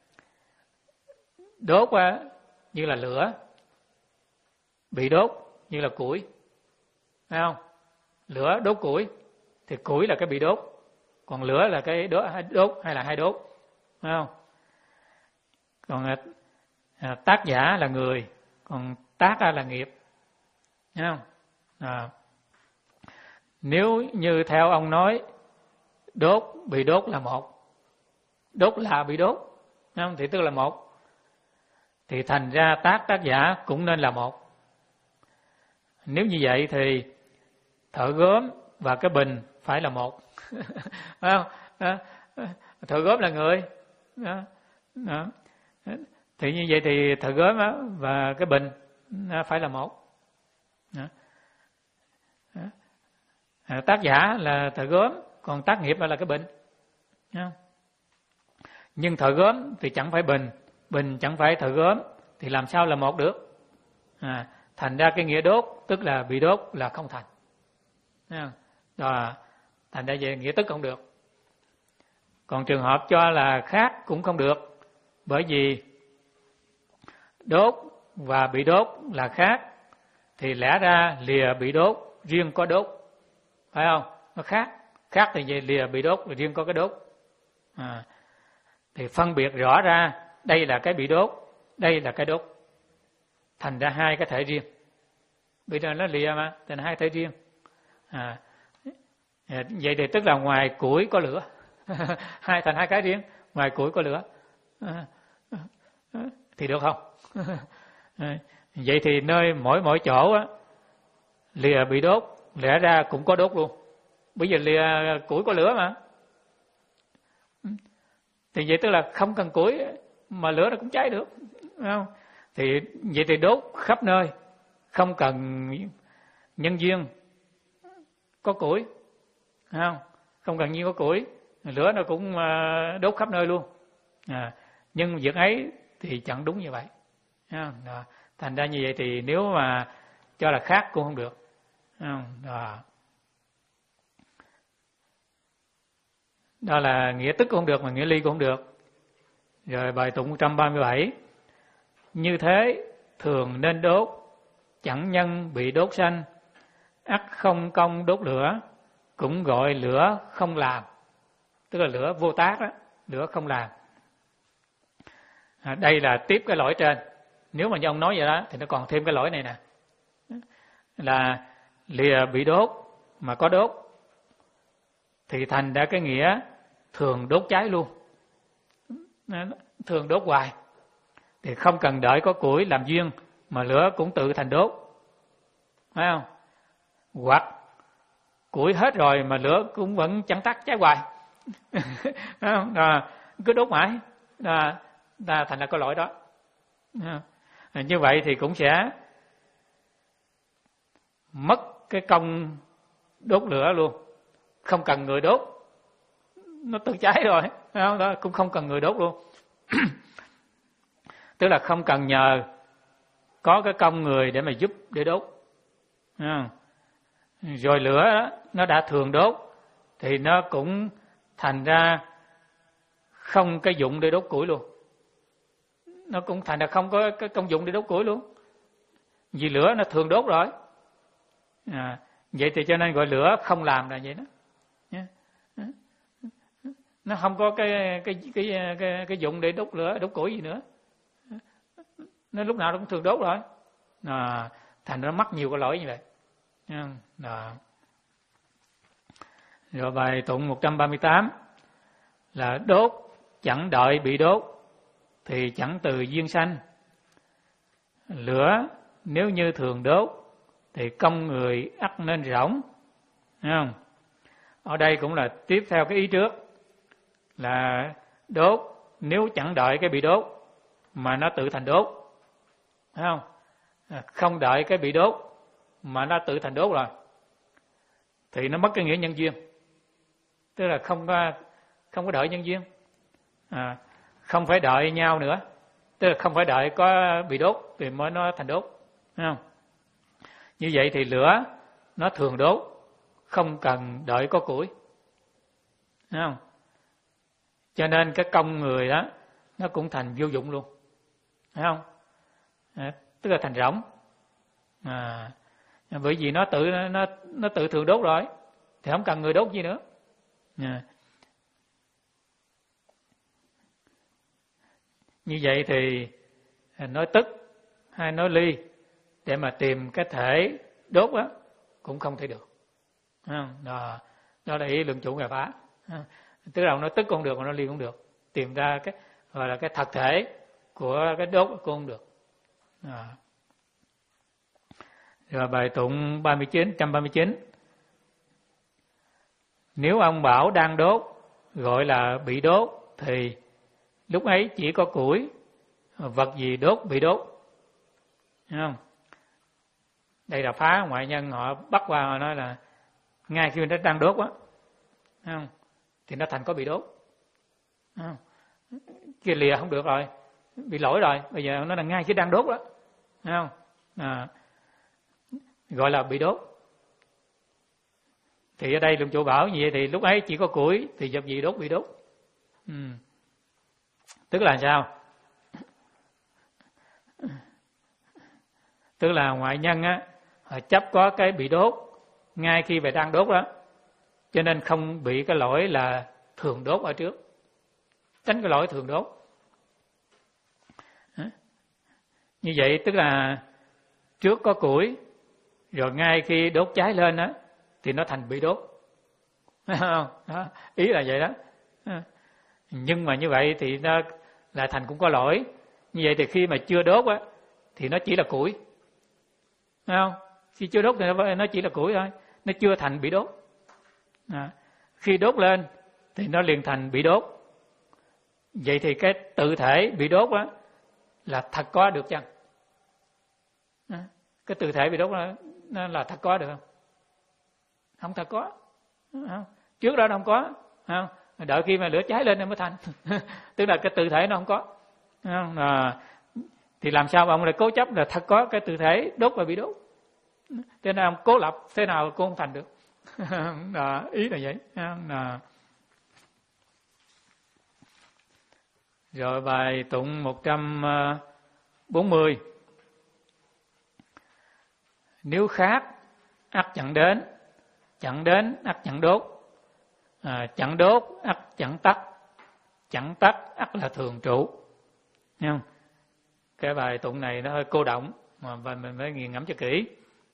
đốt á, như là lửa, bị đốt như là củi, thấy không? Lửa đốt củi thì củi là cái bị đốt, còn lửa là cái đốt, đốt hay là hai đốt, thấy không? Còn à, tác giả là người, còn tác là nghiệp, thấy không? À. Nếu như theo ông nói đốt bị đốt là một, đốt là bị đốt, thấy không? Thì tức là một, thì thành ra tác tác giả cũng nên là một. Nếu như vậy thì thợ gốm và cái bình phải là một. Phải không? Đó. Thợ gốm là người. Đó. Đó. Thì như vậy thì thợ gốm và cái bình phải là một. Đó. Đó. Tác giả là thợ gốm, còn tác nghiệp là cái bình. Thấy không? Nhưng thợ gốm thì chẳng phải bình, bình chẳng phải thợ gốm, thì làm sao là một được? À, thành ra cái nghĩa đốt tức là bị đốt là không thành. Đó, thành ra về nghĩa tức không được. Còn trường hợp cho là khác cũng không được, bởi vì đốt và bị đốt là khác, thì lẽ ra lìa bị đốt riêng có đốt, phải không? Nó khác, khác thì về lìa bị đốt và riêng có cái đốt. À, thì phân biệt rõ ra đây là cái bị đốt, đây là cái đốt, thành ra hai cái thể riêng. Bây giờ nó lìa mà, thành hai thể riêng. À, vậy thì tức là ngoài củi có lửa. Hai thành hai cái riêng, ngoài củi có lửa. À, thì được không? À, vậy thì nơi mỗi mỗi chỗ á, lìa bị đốt, lẽ ra cũng có đốt luôn. Bây giờ lìa củi có lửa mà. Thì vậy tức là không cần củi mà lửa nó cũng cháy được, đúng không? Thì vậy thì đốt khắp nơi, không cần nhân duyên có củi, không? Không cần nhiên có củi, lửa nó cũng đốt khắp nơi luôn. À, nhưng việc ấy thì chẳng đúng như vậy. À, thành ra như vậy thì nếu mà cho là khác cũng không được. À, đó là nghĩa tức cũng không được mà nghĩa ly cũng không được. Rồi bài tụng một trăm ba mươi bảy: như thế thường nên đốt, chẳng nhân bị đốt sanh, ắt không công đốt lửa, cũng gọi lửa không làm. Tức là lửa vô tác đó, lửa không làm. À, đây là tiếp cái lỗi trên. Nếu mà như ông nói vậy đó thì nó còn thêm cái lỗi này nè, là lìa bị đốt mà có đốt thì thành ra cái nghĩa thường đốt cháy luôn, thường đốt hoài, thì không cần đợi có củi làm duyên mà lửa cũng tự thành đốt. phải không? Hoặc củi hết rồi mà lửa cũng vẫn chẳng tắt, cháy hoài. Phải không? À, cứ đốt mãi, à, à, thành ra có lỗi đó. À, như vậy thì cũng sẽ mất cái công đốt lửa luôn, không cần người đốt, nó tự cháy rồi, phải không? Đó, cũng không cần người đốt luôn. Tức là không cần nhờ có cái công người để mà giúp để đốt. À, rồi lửa đó, nó đã thường đốt thì nó cũng thành ra không cái dụng để đốt củi luôn. Nó cũng thành ra không có cái công dụng để đốt củi luôn. Vì lửa nó thường đốt rồi. À, vậy thì cho nên gọi lửa không làm là vậy đó. Nó không có cái cái cái cái cái dụng để đốt lửa, đốt củi gì nữa. Nó lúc nào nó cũng thường đốt rồi. À, thành ra mắc nhiều cái lỗi như vậy. Đó. Rồi bài tụng một trăm ba mươi tám là đốt chẳng đợi bị đốt thì chẳng từ duyên sanh. Lửa nếu như thường đốt thì công người ắt nên rỗng. Thấy không? Ở đây cũng là tiếp theo cái ý trước là đốt nếu chẳng đợi cái bị đốt mà nó tự thành đốt. Thấy không? Không đợi cái bị đốt mà nó tự thành đốt rồi thì nó mất cái nghĩa nhân duyên. Tức là không có không có đợi nhân duyên, à, không phải đợi nhau nữa, tức là không phải đợi có bị đốt thì mới nó thành đốt. Thấy không? Như vậy thì lửa nó thường đốt, không cần đợi có củi. Thấy không? Cho nên cái công người đó nó cũng thành vô dụng luôn. Thấy không? À, tức là thành rỗng. À, bởi vì nó tự nó nó tự thường đốt rồi thì không cần người đốt gì nữa. À. Như vậy thì nói tức hay nói ly để mà tìm cái thể đốt đó cũng không thể được. Đó, đó là ý luận chủ Ngài Phá. Tức là nói tức cũng được mà nói ly cũng được. Tìm ra cái gọi là cái thật thể của cái đốt cũng không được. À. Rồi bài tụng ba mươi chín, một trăm ba mươi chín. Nếu ông bảo đang đốt gọi là bị đốt thì lúc ấy chỉ có củi, vật gì đốt bị đốt. Thấy không? Đây là Phá ngoại nhân họ bắt qua họ nói là ngay khi nó đang đốt á, không? Thì nó thành có bị đốt. Không? Kia lìa không được rồi, bị lỗi rồi, bây giờ nó là ngay khi đang đốt đó. Thấy không? À, gọi là bị đốt. Thì ở đây luận chủ bảo như vậy thì lúc ấy chỉ có củi thì vật gì đốt bị đốt. Ừ. Tức là sao? Tức là ngoại nhân á, họ chấp có cái bị đốt ngay khi về đang đốt đó, cho nên không bị cái lỗi là thường đốt ở trước, tránh cái lỗi thường đốt. Như vậy tức là trước có củi, rồi ngay khi đốt cháy lên á thì nó thành bị đốt. Đó, ý là vậy đó. Nhưng mà như vậy thì nó là thành cũng có lỗi. Như vậy thì khi mà chưa đốt á thì nó chỉ là củi. Thấy không? Khi chưa đốt thì nó chỉ là củi thôi, nó chưa thành bị đốt. À, khi đốt lên thì nó liền thành bị đốt. Vậy thì cái tự thể bị đốt á là thật có được chăng? À, cái tự thể bị đốt đó, nó là thật có được không? Không thật có. Không? Trước đó nó không có. Không? Đợi khi mà lửa cháy lên nó mới thành. Tức là cái tự thể nó không có. Không? À, thì làm sao mà ông lại cố chấp là thật có cái tự thể đốt và bị đốt? Cho nên ông cố lập thế nào cũng không thành được. À, ý là vậy. À. Rồi bài tụng một trăm bốn mươi. Nếu khác ắt chẳng đến, chẳng đến ắt chẳng đốt, à, chẳng đốt ắt chẳng tắt, chẳng tắt ắt là thường trụ. Thấy không? Cái bài tụng này nó hơi cô động mà mình phải nghiền ngẫm cho kỹ.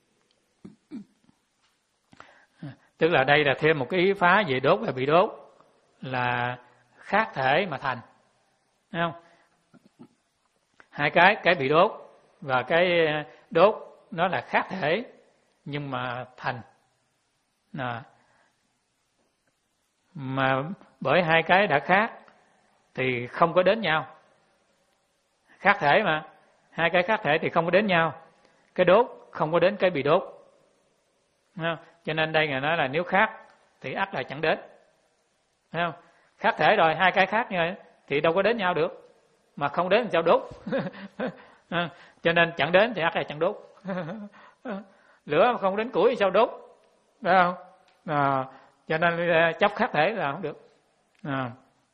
Tức là đây là thêm một cái ý Phá về đốt và bị đốt là khác thể mà thành. Thấy không? Hai cái, cái bị đốt và cái đốt nó là khác thể, nhưng mà thành. Đó. Mà bởi hai cái đã khác thì không có đến nhau. Khác thể mà, hai cái khác thể thì không có đến nhau. Cái đốt không có đến cái bị đốt. Thấy không? Cho nên đây Ngài nói là nếu khác thì ắt là chẳng đến. Thấy không? Khác thể rồi, hai cái khác như vậy thì đâu có đến nhau được. Mà không đến thì sao đốt? Cho nên chẳng đến thì ắt là chẳng đốt. Lửa mà không đến củi thì sao đốt? Phải không? À, cho nên chấp khác thể là không được. À.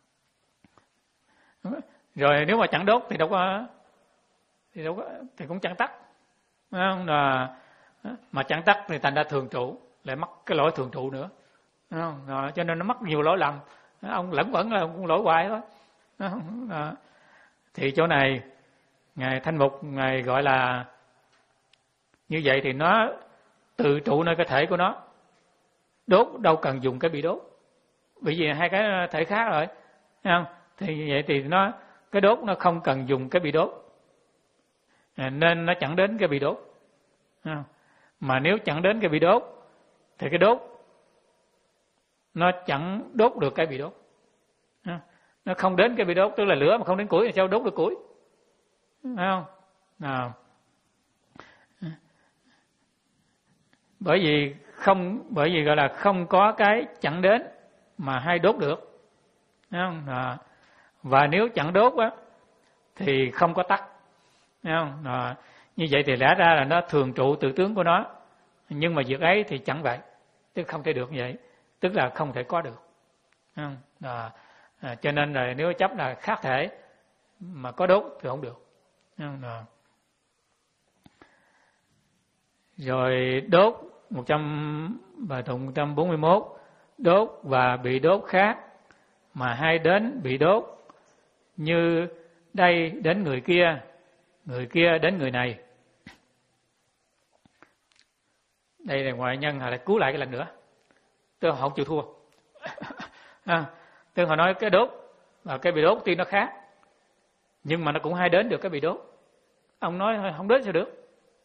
Rồi nếu mà chẳng đốt thì đâu có thì đâu có thì cũng chẳng tắt. Phải không? À, mà chẳng tắt thì thành ra thường trụ, lại mắc cái lỗi thường trụ nữa. Phải không? À, cho nên nó mắc nhiều lỗi lầm. Ông lẫn quẩn là ông lỗi hoài thôi. À, thì chỗ này Ngài Thanh Mục Ngài gọi là như vậy thì nó tự trụ nơi cái thể của nó. Đốt đâu cần dùng cái bị đốt. Bởi vì hai cái thể khác rồi. Thấy không? Thì như vậy thì nó cái đốt nó không cần dùng cái bị đốt. À, nên nó chẳng đến cái bị đốt. Thấy không? Mà nếu chẳng đến cái bị đốt thì cái đốt nó chẳng đốt được cái bị đốt. Thấy không? Nó không đến cái bị đốt, tức là lửa mà không đến củi thì sao đốt được củi? Thấy không? À. Bởi vì không bởi vì gọi là không có cái chẳng đến mà hay đốt được. Thấy không? À. Và nếu chẳng đốt á thì không có tắt. Thấy không? À. Như vậy thì lẽ ra là nó thường trụ tự tướng của nó. Nhưng mà việc ấy thì chẳng vậy. Tức không thể được như vậy. Tức là không thể có được. Thấy không? À. À, cho nên là nếu chấp là khác thể mà có đốt thì không được. Thấy không? À. Rồi đốt một trăm bài tụng một trăm bốn mươi mốt, đốt và bị đốt khác mà hai đến bị đốt, như đây đến người kia, người kia đến người này. Đây là ngoại nhân họ lại cứu lại cái lần nữa. Tức họ không chịu thua. À, tức họ nói cái đốt và cái bị đốt tuy nó khác, nhưng mà nó cũng hai đến được cái bị đốt. Ông nói không đến sao được.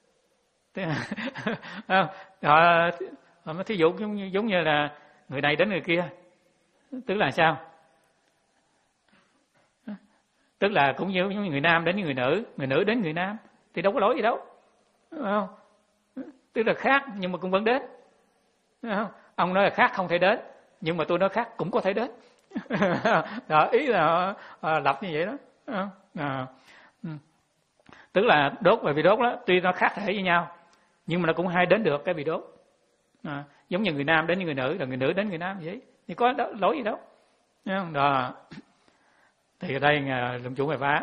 À, họ, họ thí dụ giống như, giống như là người này đến người kia, tức là sao? Tức là cũng như người nam đến người nữ, người nữ đến người nam thì đâu có lỗi gì đâu, đúng không? Tức là khác nhưng mà cũng vẫn đến, đúng không? Ông nói là khác không thể đến, nhưng mà tôi nói khác cũng có thể đến. Đó, ý là à, lập như vậy đó. À, tức là đốt và bị đốt đó, tuy nó khác thể với nhau, nhưng mà nó cũng hai đến được cái bị đốt. À, giống như người nam đến người nữ, là người nữ đến người nam vậy, thì có đó, lỗi gì đâu. Đó. Thì ở đây luận chủ bài phá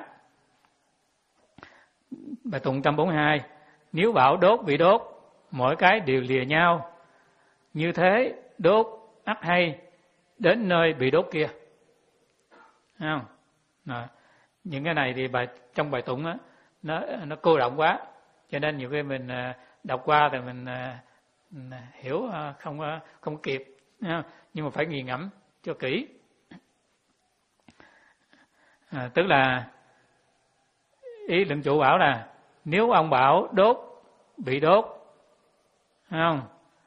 bài tụng một trăm bốn mươi hai, nếu bảo đốt bị đốt, mỗi cái đều lìa nhau, như thế đốt ắt hay đến nơi bị đốt kia. Thấy không? Đó. Những cái này thì bài trong bài tụng á, nó nó cô động quá, cho nên nhiều khi mình đọc qua thì mình, mình hiểu không không kịp, nhưng mà phải nghiền ngẫm cho kỹ. À, tức là ý luận chủ bảo là nếu ông bảo đốt bị đốt, thấy không?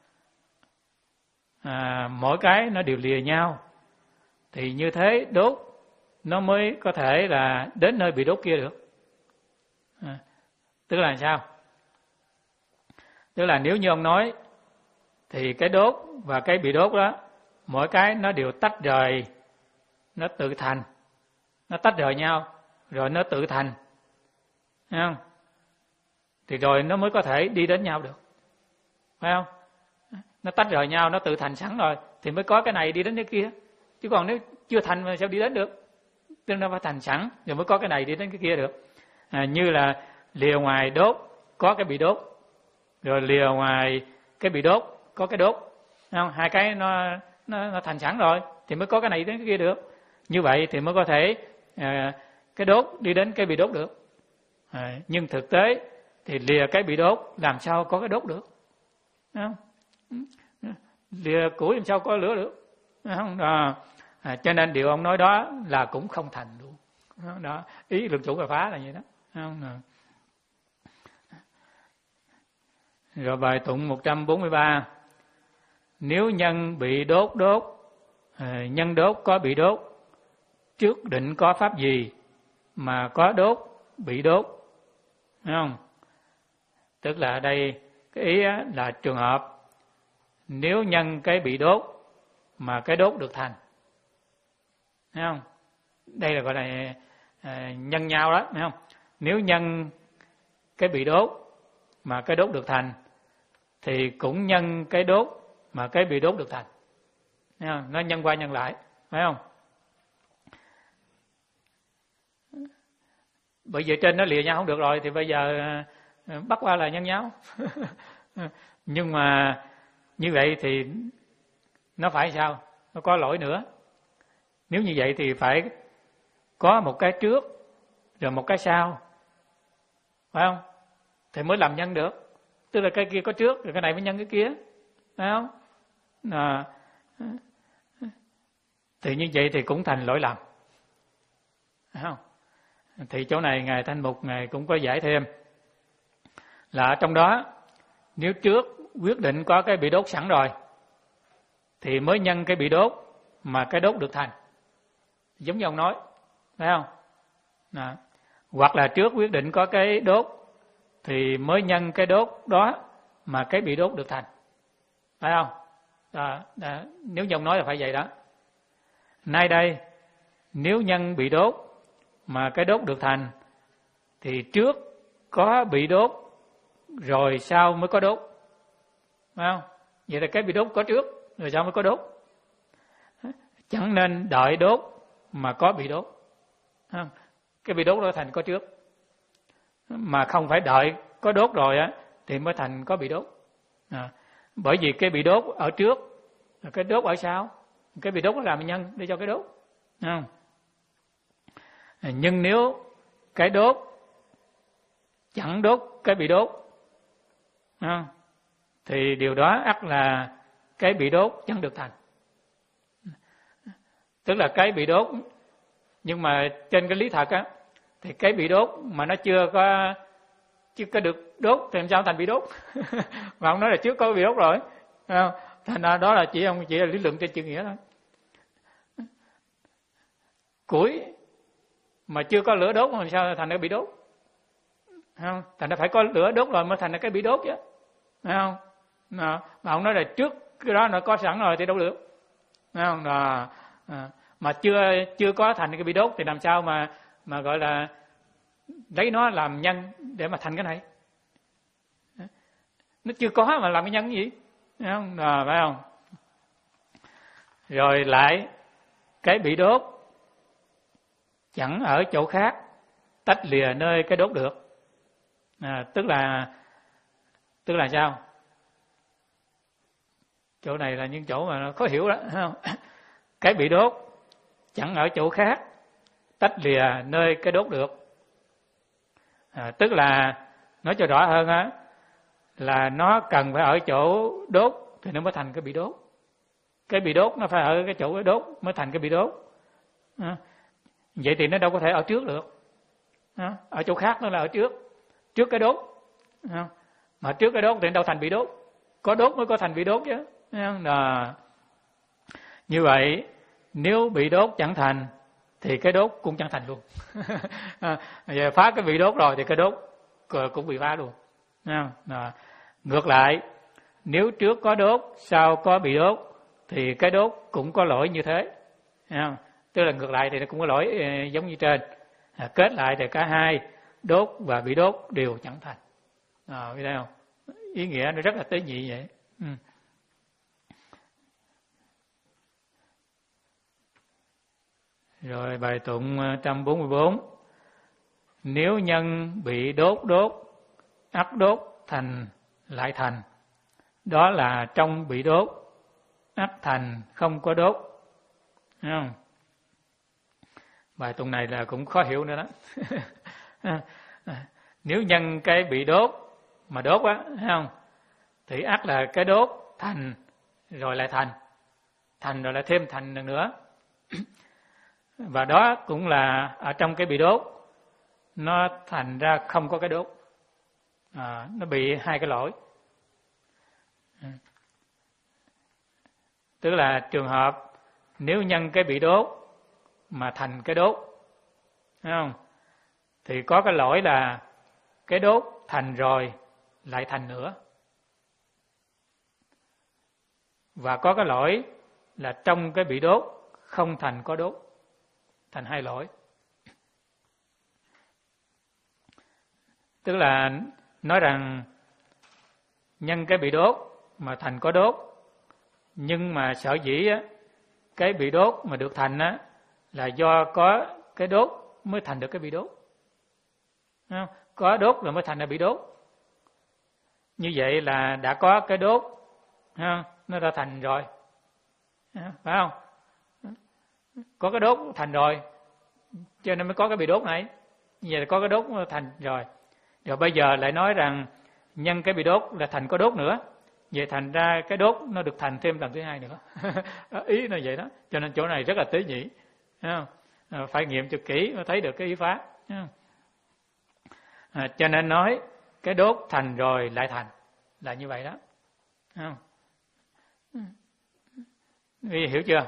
À, mỗi cái nó đều lìa nhau, thì như thế đốt nó mới có thể là đến nơi bị đốt kia được. À, tức là sao? Tức là nếu như ông nói thì cái đốt và cái bị đốt đó, mỗi cái nó đều tách rời, nó tự thành, nó tách rời nhau rồi nó tự thành, thấy không? Thì rồi nó mới có thể đi đến nhau được, phải không? Nó tách rời nhau, nó tự thành sẵn rồi thì mới có cái này đi đến cái kia, chứ còn nếu chưa thành mà sao đi đến được? Tức nó phải thành sẵn rồi mới có cái này đi đến cái kia được. À, như là lìa ngoài đốt có cái bị đốt, rồi lìa ngoài cái bị đốt có cái đốt, không? Hai cái nó, nó nó thành sẵn rồi thì mới có cái này đến cái kia được. Như vậy thì mới có thể à, cái đốt đi đến cái bị đốt được. À, nhưng thực tế thì lìa cái bị đốt làm sao có cái đốt được, không? Lìa củi làm sao có lửa được, không? À, à, cho nên điều ông nói đó là cũng không thành luôn. Đó, ý luận chủ bài phá là vậy đó, không? À. Rồi bài tụng một trăm bốn mươi ba. Nếu nhân bị đốt đốt, à, nhân đốt có bị đốt, trước định có pháp gì mà có đốt bị đốt, thấy không? Tức là ở đây cái ý là trường hợp nếu nhân cái bị đốt mà cái đốt được thành, thấy không? Đây là gọi là à, nhân nhau đó, thấy không? Nếu nhân cái bị đốt mà cái đốt được thành thì cũng nhân cái đốt mà cái bị đốt được thành, thấy không? Nó nhân qua nhân lại, phải không? Bởi vì trên nó lìa nhau không được rồi thì bây giờ bắt qua là nhân nhau. Nhưng mà như vậy thì nó phải sao? Nó có lỗi nữa. Nếu như vậy thì phải có một cái trước rồi một cái sau, phải không? Thì mới làm nhân được. Tức là cái kia có trước rồi cái này mới nhân cái kia, phải không? À, thì như vậy thì cũng thành lỗi lầm, phải không? Thì chỗ này Ngài Thanh Mục Ngài cũng có giải thêm là ở trong đó nếu trước quyết định có cái bị đốt sẵn rồi thì mới nhân cái bị đốt mà cái đốt được thành, giống như ông nói, phải không? Đó. Hoặc là trước quyết định có cái đốt thì mới nhân cái đốt đó mà cái bị đốt được thành, phải không? Đó. Đó. Nếu như ông nói là phải vậy đó. Nay đây nếu nhân bị đốt mà cái đốt được thành thì trước có bị đốt rồi sau mới có đốt, phải không? Vậy là cái bị đốt có trước rồi sau mới có đốt. Chẳng nên đợi đốt mà có bị đốt, không? Cái bị đốt đó thành có trước, mà không phải đợi có đốt rồi á thì mới thành có bị đốt. À, bởi vì cái bị đốt ở trước, cái đốt ở sau, cái bị đốt nó làm nhân để cho cái đốt, không? Nhưng nếu cái đốt chẳng đốt cái bị đốt, không? Thì điều đó ắt là cái bị đốt chẳng được thành. Tức là cái bị đốt, nhưng mà trên cái lý thật á thì cái bị đốt mà nó chưa có chưa có được đốt thì làm sao thành bị đốt? Mà ông nói là trước có bị đốt rồi, không? Thành ra đó là chỉ ông chỉ là lý luận trên chữ nghĩa thôi. Củi mà chưa có lửa đốt mà làm sao thành nó bị đốt? Không? Thành nó phải có lửa đốt rồi mới thành cái bị đốt chứ, phải không? Mà ông nói là trước cái đó nó có sẵn rồi thì đâu được, phải không? Đó. À, mà chưa chưa có thành cái bị đốt thì làm sao mà mà gọi là lấy nó làm nhân để mà thành cái này? Nó chưa có mà làm cái nhân cái gì, phải không? Đó, phải không? Rồi lại cái bị đốt chẳng ở chỗ khác tách lìa nơi cái đốt được. À, tức là tức là sao? Chỗ này là những chỗ mà nó khó hiểu đó, phải không? Cái bị đốt chẳng ở chỗ khác tách lìa nơi cái đốt được. À, tức là nói cho rõ hơn á là nó cần phải ở chỗ đốt thì nó mới thành cái bị đốt. Cái bị đốt nó phải ở cái chỗ cái đốt mới thành cái bị đốt. À, vậy thì nó đâu có thể ở trước được. À, ở chỗ khác nó là ở trước, trước cái đốt. À, mà trước cái đốt thì đâu thành bị đốt. Có đốt mới có thành bị đốt chứ. À, như vậy nếu bị đốt chẳng thành thì cái đốt cũng chẳng thành luôn. À, giờ phá cái bị đốt rồi thì cái đốt cũng bị phá luôn. À, ngược lại nếu trước có đốt sau có bị đốt thì cái đốt cũng có lỗi như thế. À, tức là ngược lại thì nó cũng có lỗi eh, giống như trên. À, kết lại thì cả hai đốt và bị đốt đều chẳng thành. À, biết thấy không? Ý nghĩa nó rất là tế nhị vậy. Ừ. Rồi bài tụng một trăm bốn mươi bốn. Nếu nhân bị đốt đốt, ắt đốt thành lại thành. Đó là trong bị đốt, ắt thành không có đốt. Thấy không? Bài tụng này là cũng khó hiểu nữa đó. Nếu nhân cái bị đốt mà đốt á, thấy không? Thì ắt là cái đốt thành rồi lại thành. Thành rồi lại thêm thành lần nữa. Và đó cũng là ở trong cái bị đốt nó thành ra không có cái đốt. À, nó bị hai cái lỗi. Tức là trường hợp nếu nhân cái bị đốt mà thành cái đốt, thấy không? Thì có cái lỗi là cái đốt thành rồi lại thành nữa. Và có cái lỗi là trong cái bị đốt không thành có đốt, thành hai lỗi. Tức là nói rằng nhân cái bị đốt mà thành có đốt, nhưng mà sở dĩ á, cái bị đốt mà được thành á, là do có cái đốt mới thành được cái bị đốt. Không? Có đốt rồi mới thành ra bị đốt. Như vậy là đã có cái đốt, không? Nó đã thành rồi, phải không? Có cái đốt thành rồi, cho nên mới có cái bị đốt này. Như vậy là có cái đốt thành rồi. Rồi bây giờ lại nói rằng nhân cái bị đốt là thành có đốt nữa. Vậy thành ra cái đốt nó được thành thêm lần thứ hai nữa. Ý là vậy đó. Cho nên chỗ này rất là tế nhị. Phải nghiệm cho kỹ mới thấy được cái ý pháp. À, cho nên nói cái đốt thành rồi lại thành là như vậy đó. Không? Vì hiểu chưa?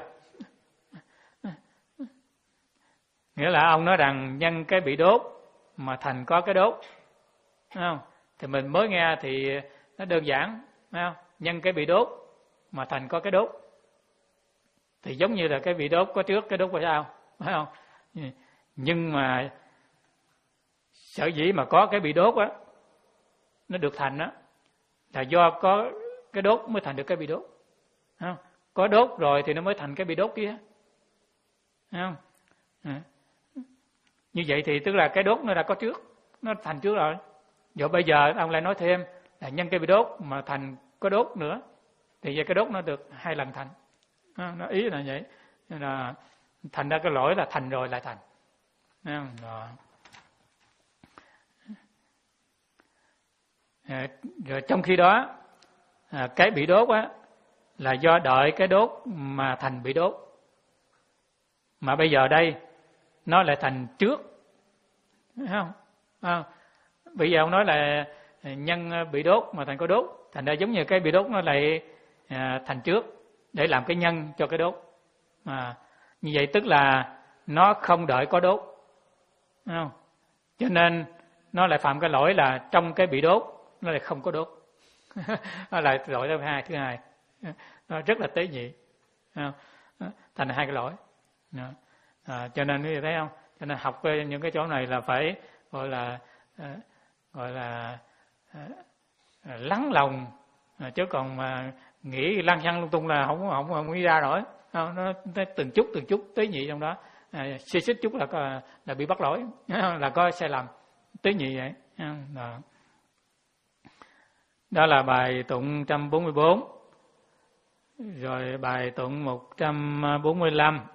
Nghĩa là ông nói rằng nhân cái bị đốt mà thành có cái đốt, không? Thì mình mới nghe thì nó đơn giản, không? Nhân cái bị đốt mà thành có cái đốt thì giống như là cái bị đốt có trước, cái đốt có sau, phải không? Nhưng mà sở dĩ mà có cái bị đốt á, nó được thành á, là do có cái đốt mới thành được cái bị đốt, không? Có đốt rồi thì nó mới thành cái bị đốt kia, không? À. Như vậy thì tức là cái đốt nó đã có trước, nó thành trước rồi. Rồi bây giờ ông lại nói thêm là nhân cái bị đốt mà thành có đốt nữa, thì vậy cái đốt nó được hai lần thành. Nó ý là vậy. Nên là thành ra cái lỗi là thành rồi lại thành. Rồi. À, rồi trong khi đó à, cái bị đốt á là do đợi cái đốt mà thành bị đốt. Mà bây giờ đây nó lại thành trước, thấy không? À, bây giờ ông nói là nhân bị đốt mà thành có đốt, thành ra giống như cái bị đốt nó lại à, thành trước để làm cái nhân cho cái đốt. À, như vậy tức là nó không đợi có đốt, thấy không? Cho nên nó lại phạm cái lỗi là trong cái bị đốt nó lại không có đốt. Nó lại lỗi thứ hai, thứ hai. Nó rất là tế nhị, thành hai cái lỗi. À, cho nên như thấy không? Cho nên học những cái chỗ này là phải gọi là à, gọi là à, lắng lòng, à, chứ còn mà nghĩ lăng xăng lung tung là không không không nghĩ ra nổi. Nó, nó từng chút từng chút tế nhị trong đó, à, xì xích chút là là bị bắt lỗi, là có sai lầm tế nhị vậy. Đó. Đó là bài tụng một trăm bốn mươi bốn. Rồi bài tụng một trăm bốn mươi lăm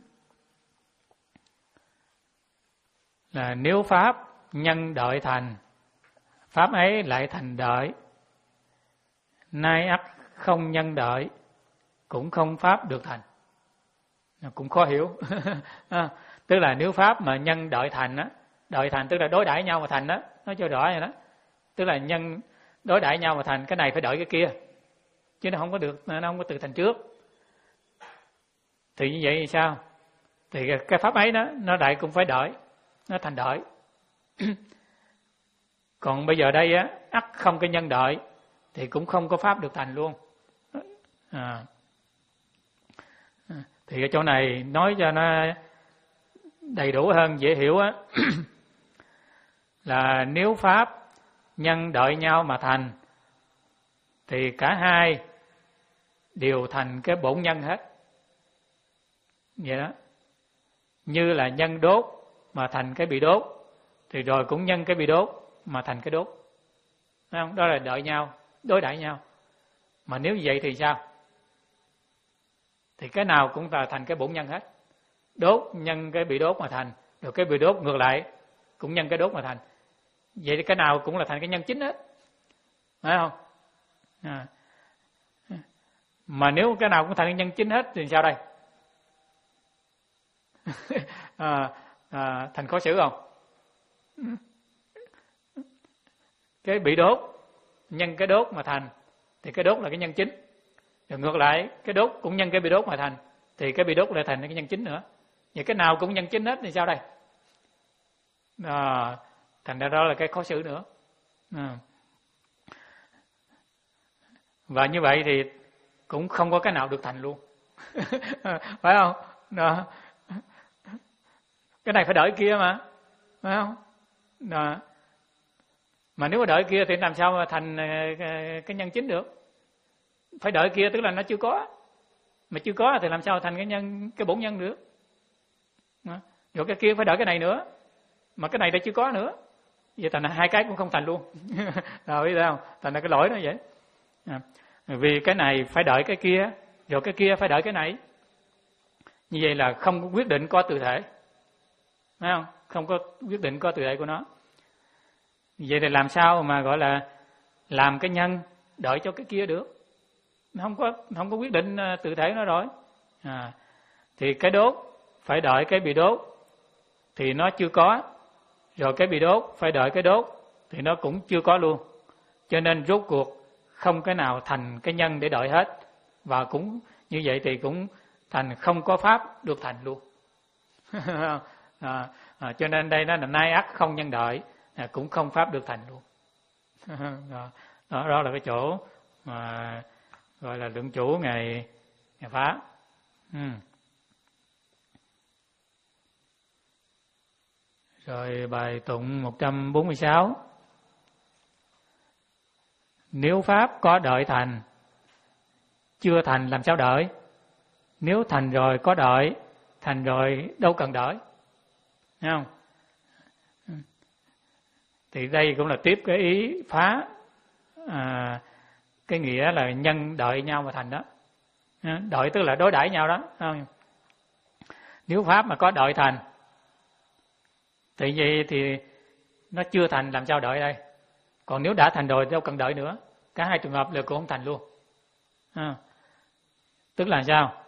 là nếu pháp nhân đợi thành, pháp ấy lại thành đợi. Nay ắt không nhân đợi, cũng không pháp được thành. Cũng khó hiểu. À, tức là nếu pháp mà nhân đợi thành á, đợi thành tức là đối đãi nhau mà thành đó, nói cho rõ vậy đó. Tức là nhân đối đãi nhau mà thành, cái này phải đợi cái kia, chứ nó không có được, nó không có từ thành trước. Thì như vậy thì sao? Thì cái pháp ấy đó nó lại cũng phải đợi, nó thành đợi. Còn bây giờ đây á, ắt không cái nhân đợi thì cũng không có pháp được thành luôn. À. Thì cái chỗ này nói cho nó đầy đủ hơn, dễ hiểu á, là nếu pháp nhân đợi nhau mà thành thì cả hai đều thành cái bổn nhân hết. Vậy đó. Như là nhân đốt mà thành cái bị đốt, thì rồi cũng nhân cái bị đốt mà thành cái đốt. Thấy không? Đó là đợi nhau, đối đãi nhau. Mà nếu như vậy thì sao? Thì cái nào cũng là thành cái bổn nhân hết. Đốt nhân cái bị đốt mà thành, rồi cái bị đốt ngược lại cũng nhân cái đốt mà thành. Vậy thì cái nào cũng là thành cái nhân chính hết. Phải không? À. Mà nếu cái nào cũng thành cái nhân chính hết thì sao đây? à, à, thành khó xử không? Cái bị đốt nhân cái đốt mà thành, thì cái đốt là cái nhân chính. Rồi ngược lại cái đốt cũng nhân cái bị đốt mà thành, thì cái bị đốt lại thành cái nhân chính nữa. Vậy cái nào cũng nhân chính hết thì sao đây? À, thành ra đó là cái khó xử nữa. À. Và như vậy thì cũng không có cái nào được thành luôn. Phải không? Đó. Cái này phải đợi kia mà, phải không? Đó. Mà nếu mà đợi kia thì làm sao mà thành cái nhân chính được? Phải đợi kia tức là nó chưa có, mà chưa có thì làm sao thành cái nhân, cái bổn nhân được? Đó. Rồi cái kia phải đợi cái này nữa, mà cái này đã chưa có nữa, vậy thành là hai cái cũng không thành luôn. Rồi biết không? Thành là cái lỗi nó vậy. À. Vì cái này phải đợi cái kia, rồi cái kia phải đợi cái này. Như vậy là không có quyết định có tự thể, phải không? Không có quyết định có tự thể của nó. Vậy thì làm sao mà gọi là làm cái nhân đợi cho cái kia được? Nó không có không có quyết định tự thể nó rồi. À, thì cái đốt phải đợi cái bị đốt thì nó chưa có, rồi cái bị đốt phải đợi cái đốt thì nó cũng chưa có luôn. Cho nên rốt cuộc không cái nào thành cái nhân để đợi hết, và cũng như vậy thì cũng thành không có pháp được thành luôn. à, à, cho nên đây nó là nay ắt không nhân đợi, à, cũng không pháp được thành luôn. đó, đó, đó là cái chỗ mà gọi là lượng chủ ngày ngày pháp. Ừ. Rồi bài tụng một trăm bốn mươi sáu. Nếu pháp có đợi thành, chưa thành làm sao đợi? Nếu thành rồi có đợi, thành rồi đâu cần đợi. Thấy không? Thì đây cũng là tiếp cái ý phá à, cái nghĩa là nhân đợi nhau mà thành đó. Đợi tức là đối đãi nhau đó. Không? Nếu pháp mà có đợi thành, thì vậy thì nó chưa thành làm sao đợi đây? Còn nếu đã thành rồi đâu cần đợi nữa. Cả hai trường hợp đều cũng không thành luôn. À, tức là sao?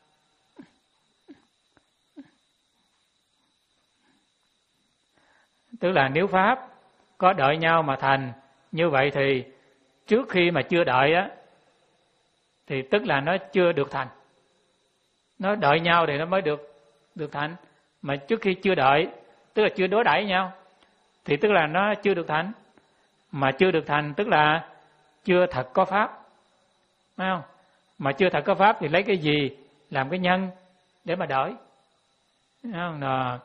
Tức là nếu pháp có đợi nhau mà thành, như vậy thì trước khi mà chưa đợi á, thì tức là nó chưa được thành. Nó đợi nhau thì nó mới được được thành. Mà trước khi chưa đợi, tức là chưa đối đãi nhau, thì tức là nó chưa được thành. Mà chưa được thành tức là chưa thật có pháp. Phải không? Mà chưa thật có pháp thì lấy cái gì làm cái nhân để mà đợi? Phải không? Đó.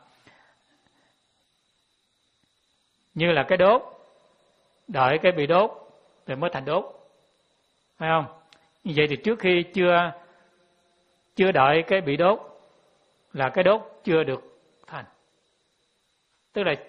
Như là cái đốt, đợi cái bị đốt rồi mới thành đốt. Phải không? Như vậy thì trước khi chưa chưa đợi cái bị đốt là cái đốt chưa được thành. Tức là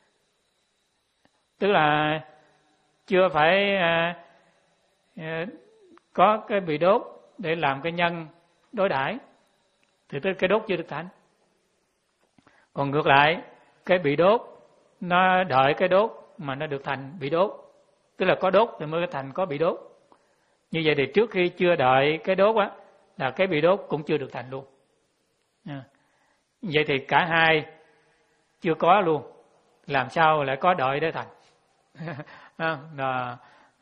tức là chưa phải à, à, có cái bị đốt để làm cái nhân đối đãi, thì tức cái đốt chưa được thành. Còn ngược lại, cái bị đốt nó đợi cái đốt mà nó được thành bị đốt, tức là có đốt thì mới thành có bị đốt. Như vậy thì trước khi chưa đợi cái đốt á, là cái bị đốt cũng chưa được thành luôn. À. Vậy thì cả hai chưa có luôn, làm sao lại có đợi để thành? à, à,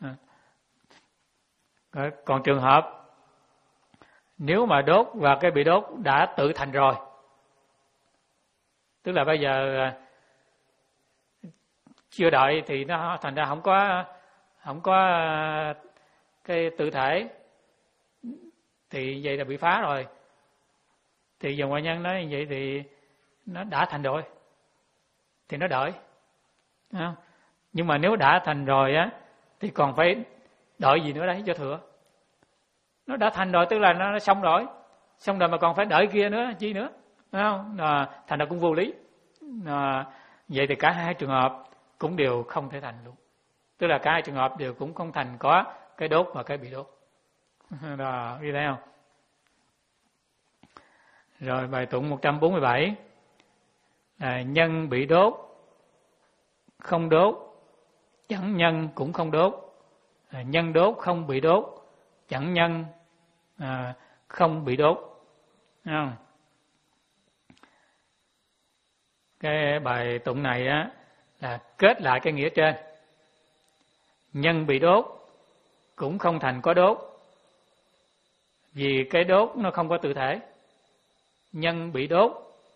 à. Còn trường hợp nếu mà đốt và cái bị đốt đã tự thành rồi, tức là bây giờ chưa đợi thì nó thành ra không có không có cái tự thể, thì vậy là bị phá rồi. Thì giờ ngoại nhân nói như vậy thì nó đã thành rồi thì nó đợi. Không? Nhưng mà nếu đã thành rồi á thì còn phải đợi gì nữa đấy cho thừa. Nó đã thành rồi tức là nó, nó xong rồi, xong rồi mà còn phải đợi kia nữa chi nữa, phải không? À, thành ra cũng vô lý. À, vậy thì cả hai trường hợp cũng đều không thể thành luôn. Tức là cả hai trường hợp đều cũng không thành có cái đốt và cái bị đốt. Đó, biết thấy không? Rồi bài tụng một trăm bốn mươi bảy là nhân bị đốt không đốt, chẳng nhân cũng không đốt. À, nhân đốt không bị đốt, chẳng nhân à, không bị đốt. Không? Cái bài tụng này á là kết lại cái nghĩa trên. Nhân bị đốt cũng không thành có đốt. Vì cái đốt nó không có tự thể. Nhân bị đốt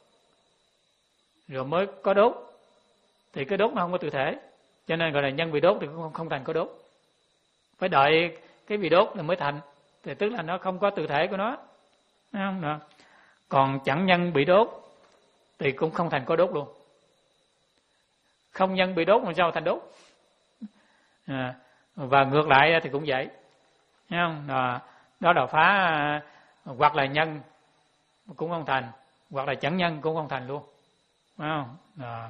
rồi mới có đốt. Thì cái đốt nó không có tự thể. Cho nên gọi là nhân bị đốt thì cũng không thành có đốt. Phải đợi cái bị đốt rồi mới thành. Thì tức là nó không có tự thể của nó. Thấy không? Đó. Còn chẳng nhân bị đốt thì cũng không thành có đốt luôn. Không nhân bị đốt làm sao thành đốt. À, và ngược lại thì cũng vậy. Thấy không? Đó, đó là phá hoặc là nhân cũng không thành, hoặc là chẳng nhân cũng không thành luôn. Thấy không? Đó.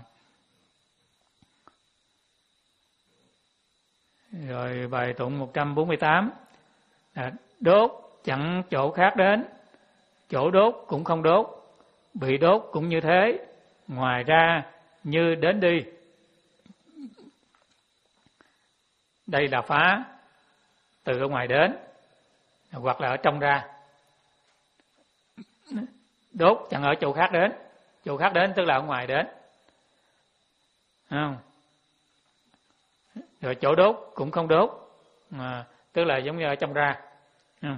Rồi bài tụng một trăm bốn mươi tám. À, đốt chẳng chỗ khác đến, chỗ đốt cũng không đốt, bị đốt cũng như thế, ngoài ra như đến đi. Đây là phá từ ở ngoài đến hoặc là ở trong ra. Đốt chẳng ở chỗ khác đến, chỗ khác đến tức là ở ngoài đến. Không? Rồi chỗ đốt cũng không đốt, à, tức là giống như ở trong ra. Không?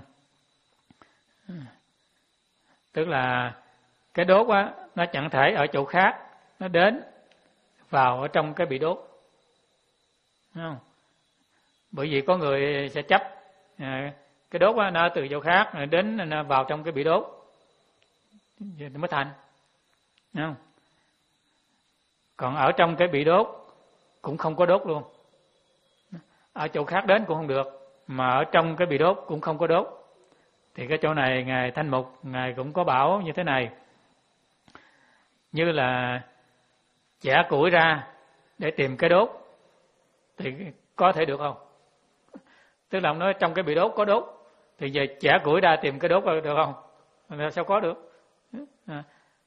Tức là cái đốt á, nó chẳng thể ở chỗ khác nó đến vào ở trong cái bị đốt. Không? Bởi vì có người sẽ chấp à, cái đốt á, nó từ chỗ khác đến nó vào trong cái bị đốt thì mới thành. Không? Còn ở trong cái bị đốt cũng không có đốt luôn. Ở chỗ khác đến cũng không được, mà ở trong cái bị đốt cũng không có đốt. Thì cái chỗ này Ngài Thanh Mục, Ngài cũng có bảo như thế này. Như là chẻ củi ra để tìm cái đốt thì có thể được không? Tức là ông nói trong cái bị đốt có đốt, thì giờ chẻ củi ra tìm cái đốt được không? Sao có được? À,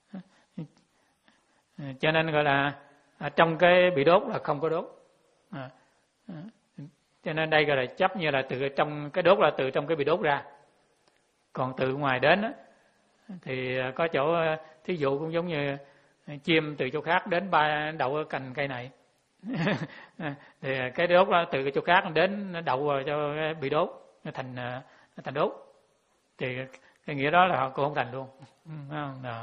cho nên gọi là trong cái bị đốt là không có đốt. À, cho nên đây gọi là chấp như là từ trong cái đốt là từ trong cái bị đốt ra. Còn từ ngoài đến á, thì có chỗ thí dụ cũng giống như chim từ chỗ khác đến ba đậu ở cành cây này. Thì cái đốt đó từ cái chỗ khác đến đậu vào cho bị đốt, nó thành nó thành đốt. Thì cái nghĩa đó là họ cũng không thành luôn. Đó.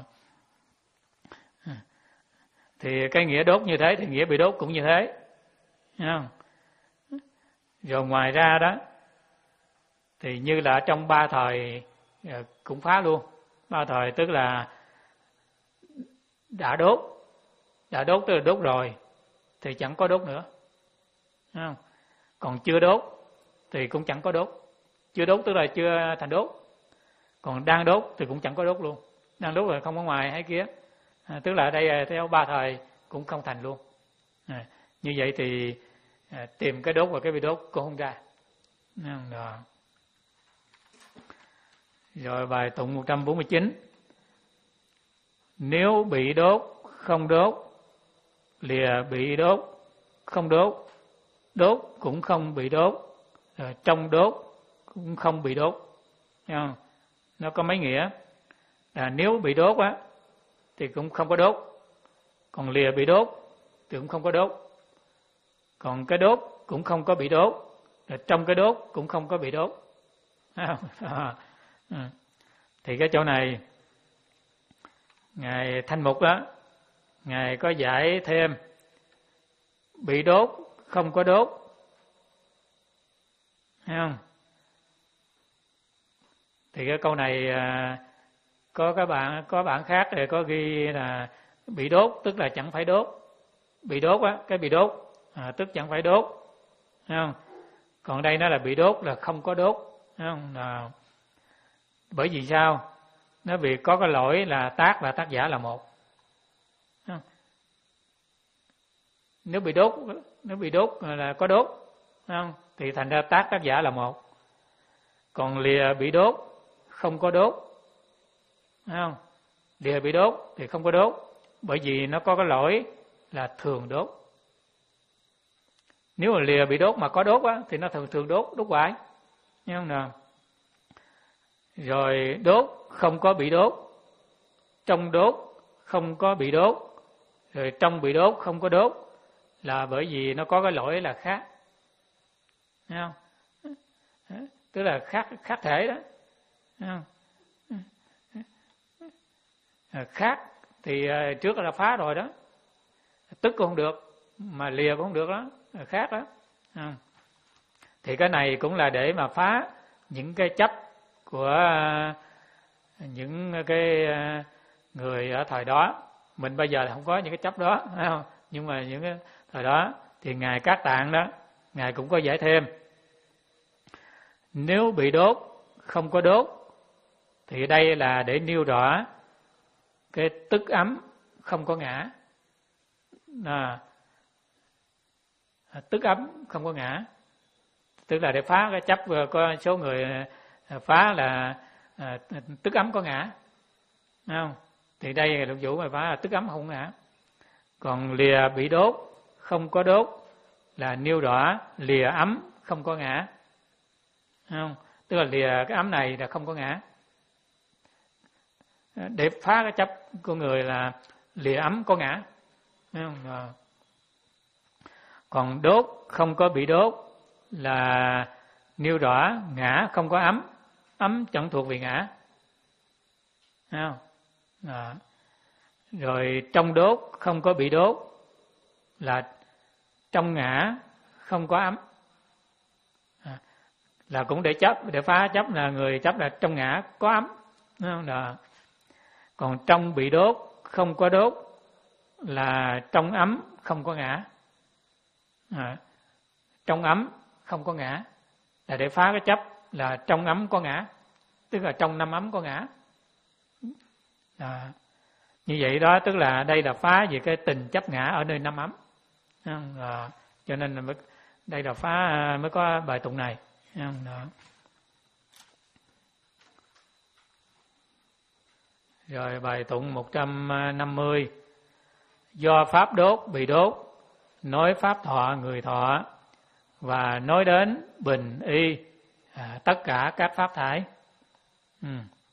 Thì cái nghĩa đốt như thế thì nghĩa bị đốt cũng như thế. Không? Rồi ngoài ra đó thì như là trong ba thời cũng phá luôn. Ba thời tức là đã đốt, đã đốt tức là đốt rồi thì chẳng có đốt nữa. Không? Còn chưa đốt thì cũng chẳng có đốt. Chưa đốt tức là chưa thành đốt. Còn đang đốt thì cũng chẳng có đốt luôn. Đang đốt là không có ngoài hay kia. À, tức là ở đây theo ba thời cũng không thành luôn. À, như vậy thì à, tìm cái đốt và cái bị đốt cũng không ra. Đó. Rồi bài tụng một trăm bốn mươi chín. Nếu bị đốt không đốt, lìa bị đốt không đốt, đốt cũng không bị đốt, rồi trong đốt cũng không bị đốt. Thấy không? Nó có mấy nghĩa. Là nếu bị đốt á thì cũng không có đốt, còn lìa bị đốt thì cũng không có đốt, còn cái đốt cũng không có bị đốt, rồi trong cái đốt cũng không có bị đốt. À, thì cái chỗ này Ngài Thanh Mục đó, Ngài có giải thêm bị đốt không có đốt. Thấy không? Thì cái câu này có các bạn có bản khác thì có ghi là bị đốt tức là chẳng phải đốt. Bị đốt á, cái bị đốt à, tức chẳng phải đốt. Thấy không? Còn đây nó là bị đốt là không có đốt. Thấy không? À, bởi vì sao? Nó vì có cái lỗi là tác và tác giả là một. Thấy không? Nếu bị đốt, nếu bị đốt là có đốt, thấy không? Thì thành ra tác tác giả là một. Còn lìa bị đốt không có đốt. Thấy không? Lìa bị đốt thì không có đốt, bởi vì nó có cái lỗi là thường đốt. Nếu mà lìa bị đốt mà có đốt á, thì nó thường thường đốt, đốt hoài. Thấy không nào? Rồi đốt không có bị đốt, trong đốt không có bị đốt, rồi trong bị đốt không có đốt, là bởi vì nó có cái lỗi là khác. Thấy không? tức là khác khác thể đó. Không? Khác thì trước là phá rồi đó, tức cũng không được mà lìa cũng không được đó, khác đó. Không? Thì cái này cũng là để mà phá những cái chấp của những cái người ở thời đó. Mình bây giờ là không có những cái chấp đó, phải không? Nhưng mà những cái thời đó thì ngài Các Tạng đó, ngài cũng có giải thêm. Nếu bị đốt không có đốt thì đây là để nêu rõ cái tức ấm không có ngã. À, tức ấm không có ngã, tức là để phá cái chấp. Có số người phá là à, tức ấm có ngã, thấy không? Thì đây lục vũ mà phá là tức ấm không ngã. Còn lìa bị đốt không có đốt là nêu rõ lìa ấm không có ngã, thấy không? Tức là lìa cái ấm này là không có ngã. Để phá cái chấp của người là lìa ấm có ngã, thấy không? À. Còn đốt không có bị đốt là nêu rõ ngã không có ấm, ấm chẳng thuộc về ngã, thấy không? À. Rồi trong đốt không có bị đốt là trong ngã không có ấm, à. Là cũng để chấp, để phá chấp là người chấp là trong ngã có ấm, thấy không? Đó. Còn trong bị đốt không có đốt là trong ấm không có ngã, à. Trong ấm không có ngã là để phá cái chấp là trong ấm có ngã, tức là trong năm ấm có ngã. À. Như vậy đó, tức là đây là phá về cái tình chấp ngã ở nơi năm ấm, à. Cho nên là mới, đây là phá mới có bài tụng này. Đó. Rồi bài tụng một trăm năm mươi. Do pháp đốt bị đốt, nói pháp thọ người thọ, và nói đến bình y à, tất cả các pháp thải. Ừ.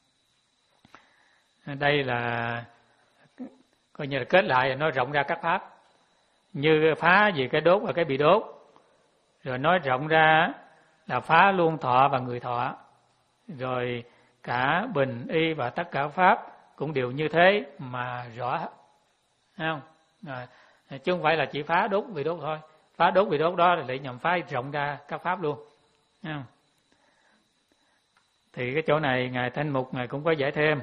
Đây là coi như là kết lại, nói rộng ra các pháp, như phá về cái đốt và cái bị đốt, rồi nói rộng ra là phá luôn thọ và người thọ, rồi cả bình y và tất cả pháp cũng đều như thế mà rõ, thấy không? À, chứ không phải là chỉ phá đốt bị đốt thôi. Phá đốt bị đốt đó là để nhằm phá rộng ra các pháp luôn, thấy không? Thì cái chỗ này ngài Thanh Mục ngài cũng có giải thêm: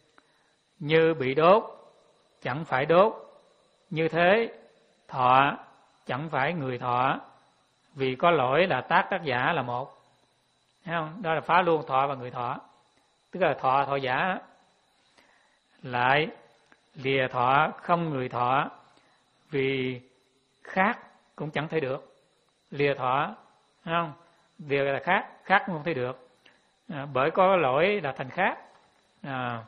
như bị đốt chẳng phải đốt, như thế thọ chẳng phải người thọ, vì có lỗi là tác tác giả là một, thấy không? Đó là phá luôn thọ và người thọ, tức là thọ thọ giả. Lại lìa thọ không người thọ, vì khác cũng chẳng thể được. Lìa thọ, thấy không? Lìa là khác, khác cũng không thể được, à, bởi có lỗi là thành khác. À,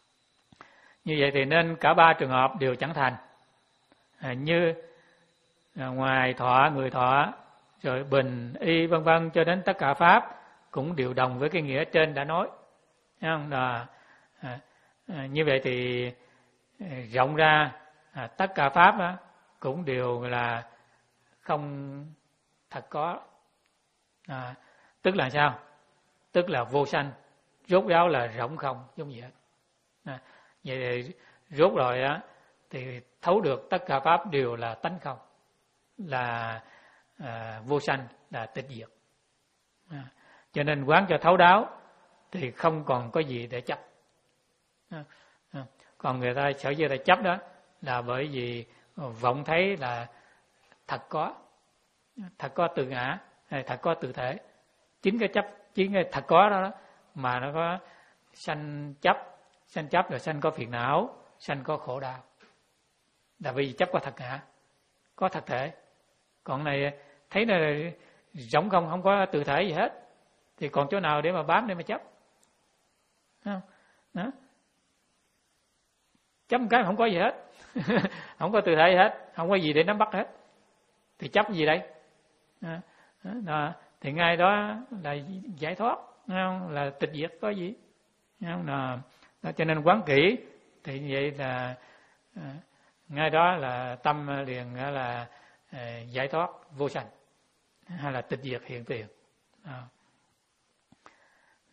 như vậy thì nên cả ba trường hợp đều chẳng thành. À, như à, ngoài thọ người thọ, rồi bình y vân vân cho đến tất cả pháp cũng đều đồng với cái nghĩa trên đã nói, thấy không? À, à, à, như vậy thì rộng ra à, tất cả pháp đó, cũng đều là không thật có, à, tức là sao? Tức là vô sanh, rốt ráo là rỗng không, giống vậy. À, vậy thì rốt rồi á thì thấu được tất cả pháp đều là tánh không, là à, vô sanh, là tịch diệt. À, cho nên quán cho thấu đáo thì không còn có gì để chấp. À, à, còn người ta sở dĩ là chấp đó là bởi vì vọng thấy là thật có, thật có từ ngã, hay thật có từ thể. Chính cái chấp, chính cái thật có đó, đó mà nó có sanh chấp, sanh chấp rồi sanh có phiền não, sanh có khổ đau, là vì chấp có thật ngã, có thật thể. Còn này thấy là rỗng không, không có tự thể gì hết, thì còn chỗ nào để mà bám, để mà chấp? Không? Đó. Chấp một cái không có gì hết, không có tự thể gì hết, không có gì để nắm bắt hết, thì chấp gì đây? Đó. Đó. Thì ngay đó là giải thoát, không? Là tịch diệt, có gì? Không? Đó. Đó. Cho nên quán kỹ thì vậy là à, ngay đó là tâm liền là à, giải thoát vô sanh, hay là tịch diệt hiện tiền. Đó.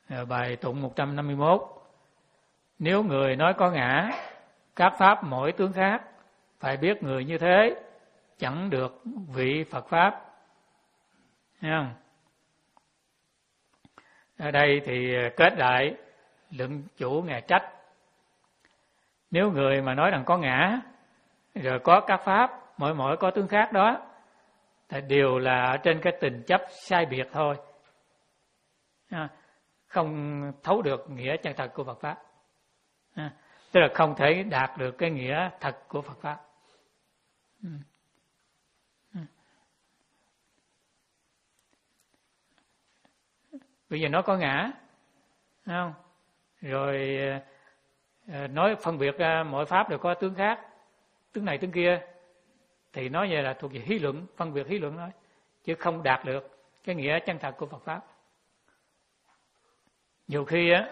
Bài tụng một trăm năm mươi mốt. Nếu người nói có ngã, các pháp mỗi tướng khác, phải biết người như thế chẳng được vị Phật pháp. Thấy không? Ở đây thì kết lại luận chủ Ngài trách. Nếu người mà nói rằng có ngã, rồi có các pháp mỗi mỗi có tướng khác đó, thì đều là ở trên cái tình chấp sai biệt thôi, không thấu được nghĩa chân thật của Phật pháp, tức là không thể đạt được cái nghĩa thật của Phật pháp. Bây giờ nó có ngã, thấy không? Rồi nói phân biệt ra mỗi pháp đều có tướng khác, tướng này tướng kia, thì nói vậy là thuộc về hí luận, phân biệt hí luận thôi, chứ không đạt được cái nghĩa chân thật của Phật pháp. Nhiều khi á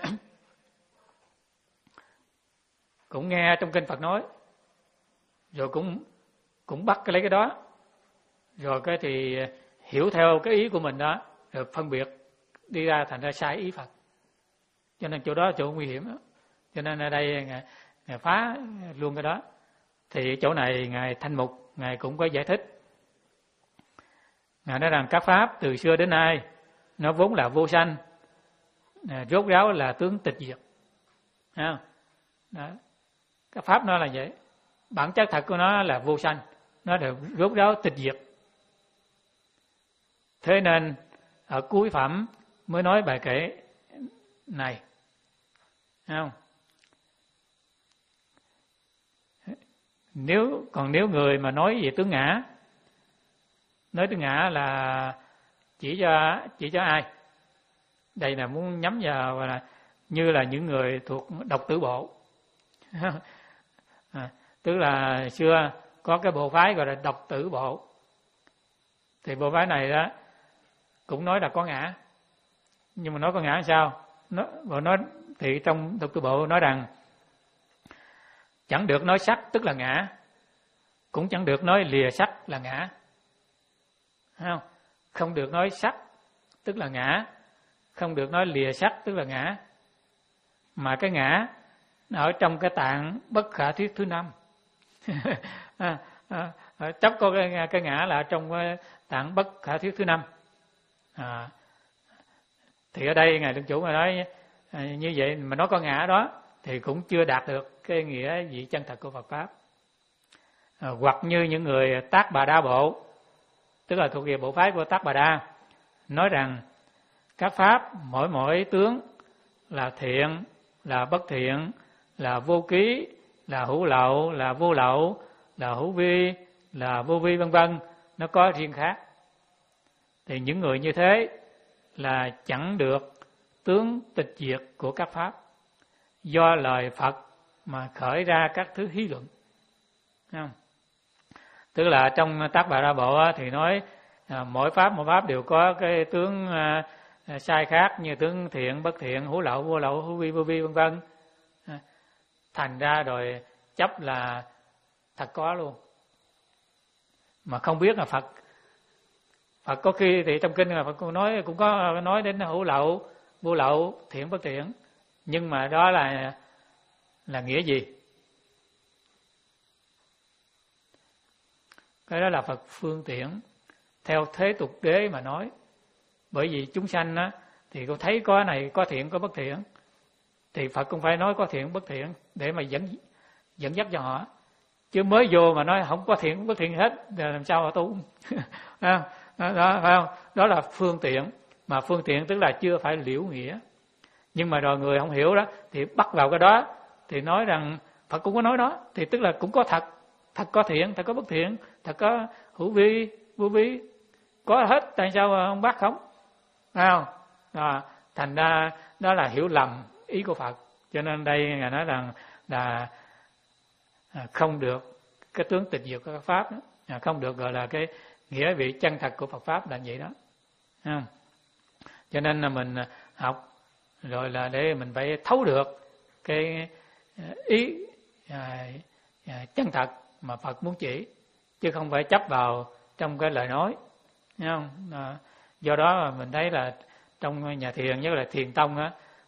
cũng nghe trong kinh Phật nói, rồi cũng cũng bắt cái lấy cái đó, rồi cái thì hiểu theo cái ý của mình đó, rồi phân biệt đi ra thành ra sai ý Phật. Cho nên chỗ đó là chỗ nguy hiểm đó. Cho nên ở đây ngài, ngài phá luôn cái đó. Thì chỗ này ngài Thanh Mục ngài cũng có giải thích. Ngài nói rằng các pháp từ xưa đến nay nó vốn là vô sanh, rốt ráo là tướng tịch diệt. Đó. Các pháp nó là vậy, bản chất thật của nó là vô sanh, nó đều rốt ráo tịch diệt. Thế nên ở cuối phẩm mới nói bài kệ này, thấy không? Nếu còn nếu người mà nói về tướng ngã, nói tướng ngã là chỉ cho chỉ cho ai? Đây là muốn nhắm vào là như là những người thuộc độc tử bộ. À, tức là xưa có cái bộ phái gọi là độc tử bộ. Thì bộ phái này đó cũng nói là có ngã. Nhưng mà nói có ngã sao? Nó bộ nói thì trong độc tử bộ nói rằng chẳng được nói sắc tức là ngã, cũng chẳng được nói lìa sắc là ngã. Không, không được nói sắc tức là ngã, không được nói lìa sắc tức là ngã. Mà cái ngã ở trong cái tạng bất khả thuyết thứ năm. à, à, chấp có cái, cái ngã là trong cái tạng bất khả thuyết thứ năm. À, thì ở đây ngài Luận Chủ ngài nói à, như vậy mà nói có ngã đó thì cũng chưa đạt được cái nghĩa vị chân thật của Phật pháp. À, hoặc như những người Tác Bà Đa bộ, tức là thuộc về bộ phái của Tác Bà Đa, nói rằng các pháp mỗi mỗi tướng là thiện, là bất thiện, là vô ký, là hữu lậu, là vô lậu, là hữu vi, là vô vi, vân vân, nó có riêng khác. Thì những người như thế là chẳng được tướng tịch diệt của các pháp, do lời Phật mà khởi ra các thứ hí luận. Không? Tức là trong Tác Bà Đa Bộ thì nói à, mỗi pháp mỗi pháp đều có cái tướng à, sai khác, như tướng thiện, bất thiện, hữu lậu, vô lậu, hữu vi, vô vi, vân vân. À, thành ra rồi chấp là thật có luôn, mà không biết là Phật. Phật có khi thì trong kinh là Phật cũng nói cũng có nói đến hữu lậu, vô lậu, thiện, bất thiện, nhưng mà đó là là nghĩa gì? Cái đó là Phật phương tiện theo thế tục đế mà nói. Bởi vì chúng sanh á thì có thấy có này, có thiện, có bất thiện, thì Phật cũng phải nói có thiện, bất thiện để mà dẫn dẫn dắt cho họ. Chứ mới vô mà nói không có thiện, bất thiện hết thì làm sao họ tu? đó, đó, phải không? Đó là phương tiện, mà phương tiện tức là chưa phải liễu nghĩa. Nhưng mà rồi người không hiểu đó thì bắt vào cái đó thì nói rằng Phật cũng có nói đó, thì tức là cũng có thật, thật có thiện, thật có bất thiện, thật có hữu vi, vô vi, có hết, tại sao không bắt không? Phải không? À, thành ra đó là hiểu lầm ý của Phật. Cho nên đây Ngài nói rằng là không được cái tướng tịch diệt của các pháp đó, không được gọi là cái nghĩa vị chân thật của Phật pháp là vậy đó. Không? Cho nên là mình học rồi là để mình phải thấu được cái ý à, à, chân thật mà Phật muốn chỉ, chứ không phải chấp vào trong cái lời nói. Thấy không? À, do đó mình thấy là trong nhà thiền, nhất là thiền tông á,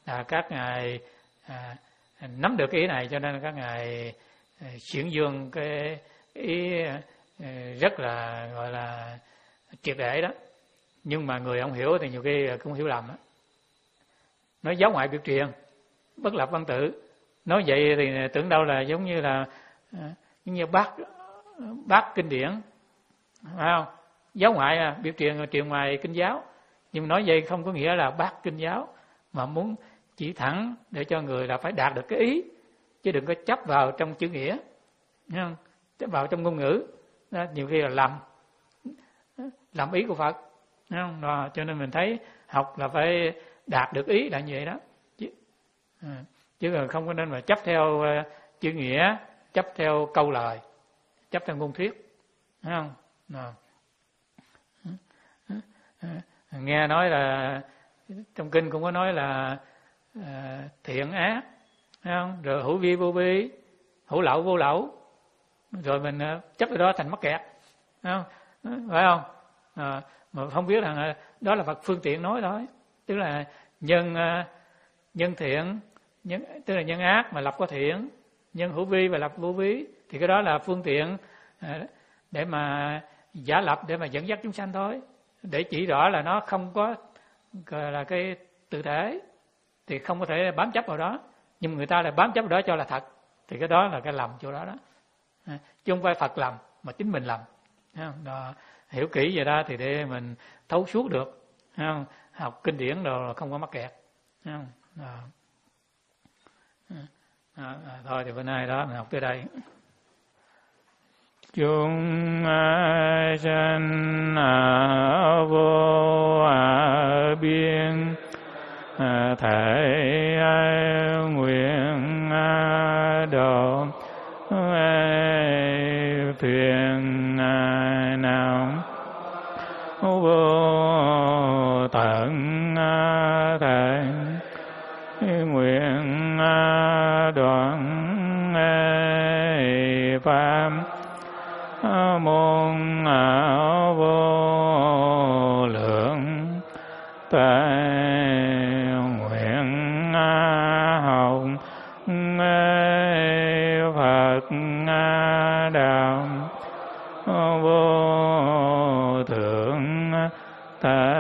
à, các ngài à, nắm được cái ý này, cho nên các ngài chuyển dương cái ý rất là gọi là triệt để đó. Nhưng mà người không hiểu thì nhiều khi cũng hiểu lầm đó. Nói giáo ngoại biệt truyền, bất lập văn tự, nói vậy thì tưởng đâu là giống như là giống như bác bác kinh điển, phải không? Giáo ngoại à, biệt truyền truyền ngoài kinh giáo, nhưng nói vậy không có nghĩa là bác kinh giáo, mà muốn chỉ thẳng để cho người là phải đạt được cái ý, chứ đừng có chấp vào trong chữ nghĩa, thấy không? Chấp vào trong ngôn ngữ đó, nhiều khi là lầm làm ý của Phật, thấy không? Đó, cho nên mình thấy học là phải đạt được ý là như vậy đó, chứ, à, chứ không có nên mà chấp theo uh, chữ nghĩa, chấp theo câu lời, chấp theo ngôn thuyết, thấy không? Đó. Nghe nói là trong kinh cũng có nói là uh, thiện ác, thấy không? Rồi hữu vi vô vi, hữu lậu vô lậu, rồi mình uh, chấp cái đó thành mắc kẹt, thấy không? Phải không? À, mà không biết rằng đó là Phật phương tiện nói thôi, tức là nhân uh, nhân thiện, nhân tức là nhân ác mà lập có thiện, nhân hữu vi và lập vô vi, thì cái đó là phương tiện uh, để mà giả lập, để mà dẫn dắt chúng sanh thôi, để chỉ rõ là nó không có là cái tự thể, thì không có thể bám chấp vào đó, nhưng người ta lại bám chấp vào đó cho là thật, thì cái đó là cái lầm chỗ đó đó, à, chứ không phải Phật lầm mà chính mình lầm. Đó, hiểu kỹ vậy đó thì để mình thấu suốt được, không? Học kinh điển rồi không có mắc kẹt, không? Đó. À, à, thôi thì bữa nay đó mình học tới đây. Chúng sanh vô biên thể nguyện độ thuyền nào vô tận thể nguyện đoạn pháp môn vô lượng tuệ nguyện học Phật đạo vô thượng thể